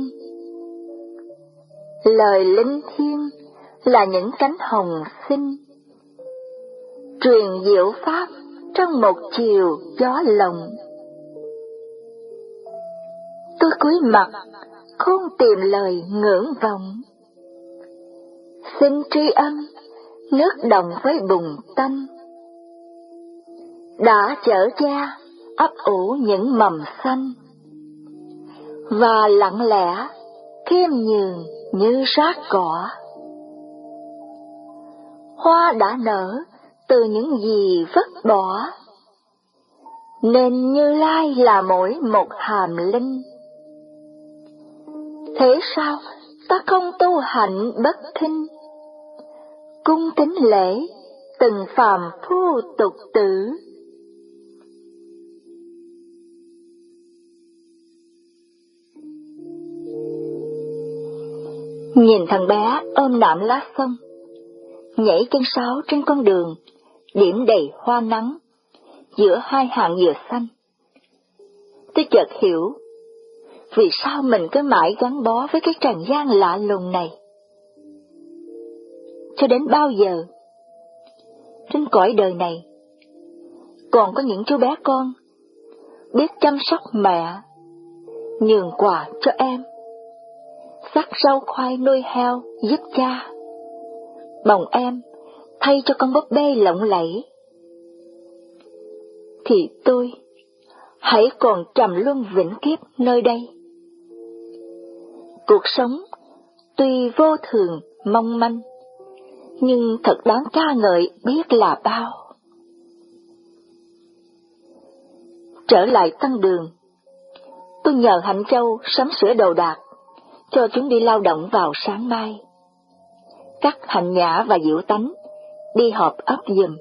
Lời linh thiêng là những cánh hồng xinh, truyền diệu pháp trong một chiều gió lồng. Tôi cúi mặt không tìm lời ngưỡng vọng, xin tri âm nước đồng với bùn tanh, đã chở cha ấp ủ những mầm xanh, và lặng lẽ khiêm nhường như rác cỏ. Hoa đã nở từ những gì vứt bỏ, nên Như Lai là mỗi một hàm linh. Thế sao ta không tu hạnh bất thinh, cung kính lễ từng phàm phu tục tử. Nhìn thằng bé ôm nạm lá sông, nhảy chân sáo trên con đường điểm đầy hoa nắng giữa hai hàng dừa xanh, tôi chợt hiểu vì sao mình cứ mãi gắn bó với cái trần gian lạ lùng này. Cho đến bao giờ trên cõi đời này còn có những chú bé con biết chăm sóc mẹ, nhường quà cho em, sắc rau khoai nuôi heo giúp cha, bồng em thay cho con búp bê lộng lẫy, thì tôi hãy còn trầm luân vĩnh kiếp nơi đây. Cuộc sống tuy vô thường mong manh, nhưng thật đáng ca ngợi biết là bao. Trở lại Tân Đường, tôi nhờ Hạnh Châu sắm sửa đồ đạc cho chúng đi lao động vào sáng mai. Cắt Hạnh Nhã và Diệu Tánh đi họp ấp giùm.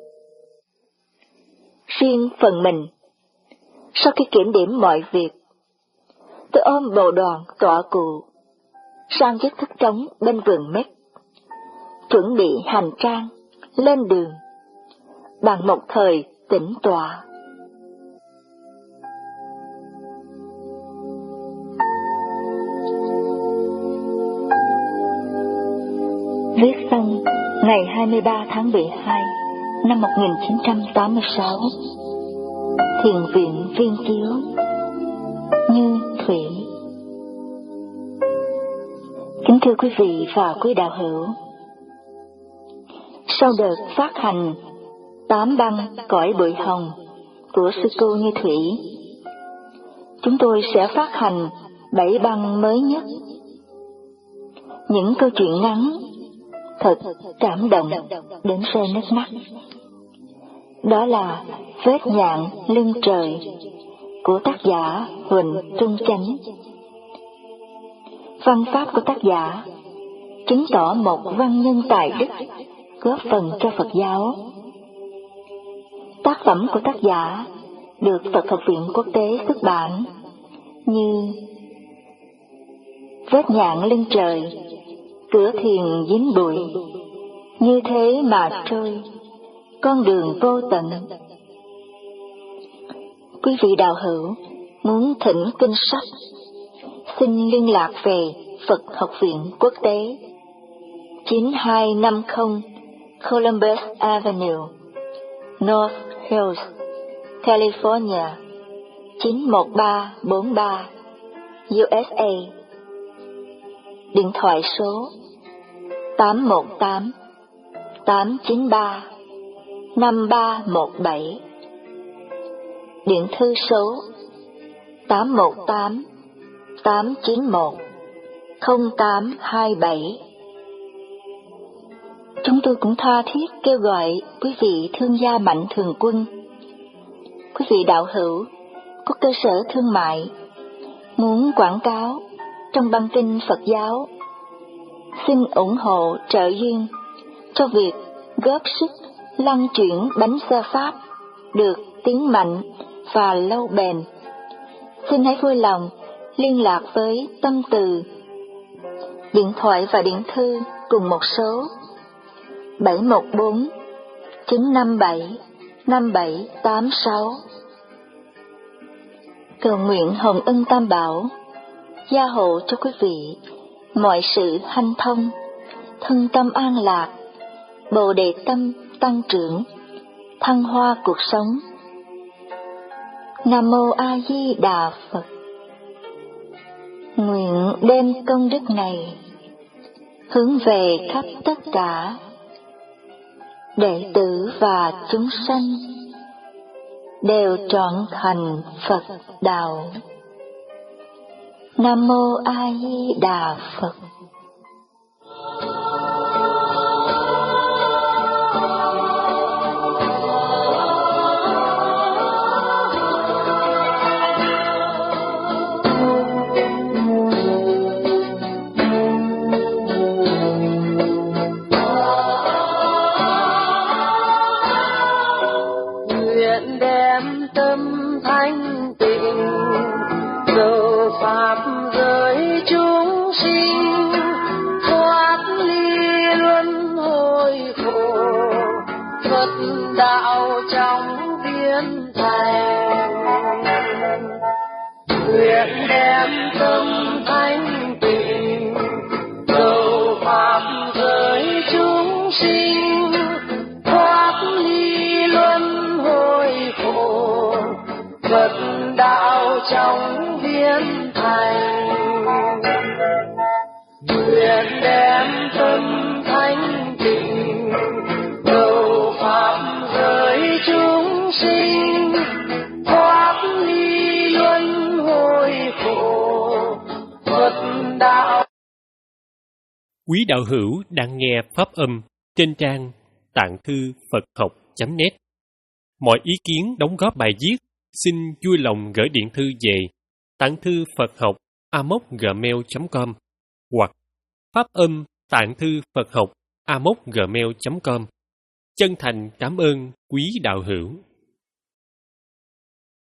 Riêng phần mình, sau khi kiểm điểm mọi việc, tôi ôm bồ đoàn tọa cụ, sang chiếc thức trống bên vườn mít, chuẩn bị hành trang, lên đường, bằng một thời tĩnh tọa. Viết xong ngày hai mươi ba tháng mười hai năm một nghìn chín trăm tám mươi sáu, Thiền viện Viên Chiếu, Như Thủy. Kính thưa quý vị và quý đạo hữu, sau đợt phát hành tám băng cõi bụi hồng của sư cô Như Thủy, chúng tôi sẽ phát hành bảy băng mới nhất. Những câu chuyện ngắn thật cảm động đến rơi nước mắt. Đó là Vết nhạn lưng trời của tác giả Huỳnh Trung Chánh. Văn pháp của tác giả chứng tỏ một văn nhân tài đức, góp phần cho Phật giáo. Tác phẩm của tác giả được Phật học viện quốc tế xuất bản như Vết nhạn lưng trời, Cửa thiền dính bụi, Như thế mà trôi, Con đường vô tận. Quý vị đạo hữu muốn thỉnh kinh sách, xin liên lạc về Phật học viện quốc tế, chín hai năm không Columbus Avenue, North Hills, California, chín một ba bốn ba, u ét a. Điện thoại số tám một tám tám chín ba năm ba một bảy. Điện thư số tám một tám tám chín một không tám hai bảy. Chúng tôi cũng tha thiết kêu gọi quý vị thương gia mạnh thường quân, quý vị đạo hữu có cơ sở thương mại muốn quảng cáo trong băng tin Phật giáo, xin ủng hộ trợ duyên cho việc góp sức lăn chuyển bánh xe Pháp được tiến mạnh và lâu bền. Xin hãy vui lòng liên lạc với Tâm Từ, điện thoại và điện thư cùng một số bảy một bốn chín năm bảy năm bảy tám sáu. Cầu nguyện Hồng Ân Tam Bảo gia hộ cho quý vị mọi sự hanh thông, thân tâm an lạc, bồ đề tâm tăng trưởng, thăng hoa cuộc sống. Nam Mô A Di Đà Phật. Nguyện đem công đức này hướng về khắp tất cả đệ tử và chúng sanh đều trọn thành Phật đạo. Nam Mô A Di Đà Phật. Quý đạo hữu đang nghe pháp âm trên trang tạng thư Phật học chấm net. Mọi ý kiến đóng góp bài viết xin vui lòng gửi điện thư về tạng thư Phật học a m o c gmail chấm com hoặc pháp âm tạng thư Phật học a m o c gmail chấm com. Chân thành cảm ơn quý đạo hữu.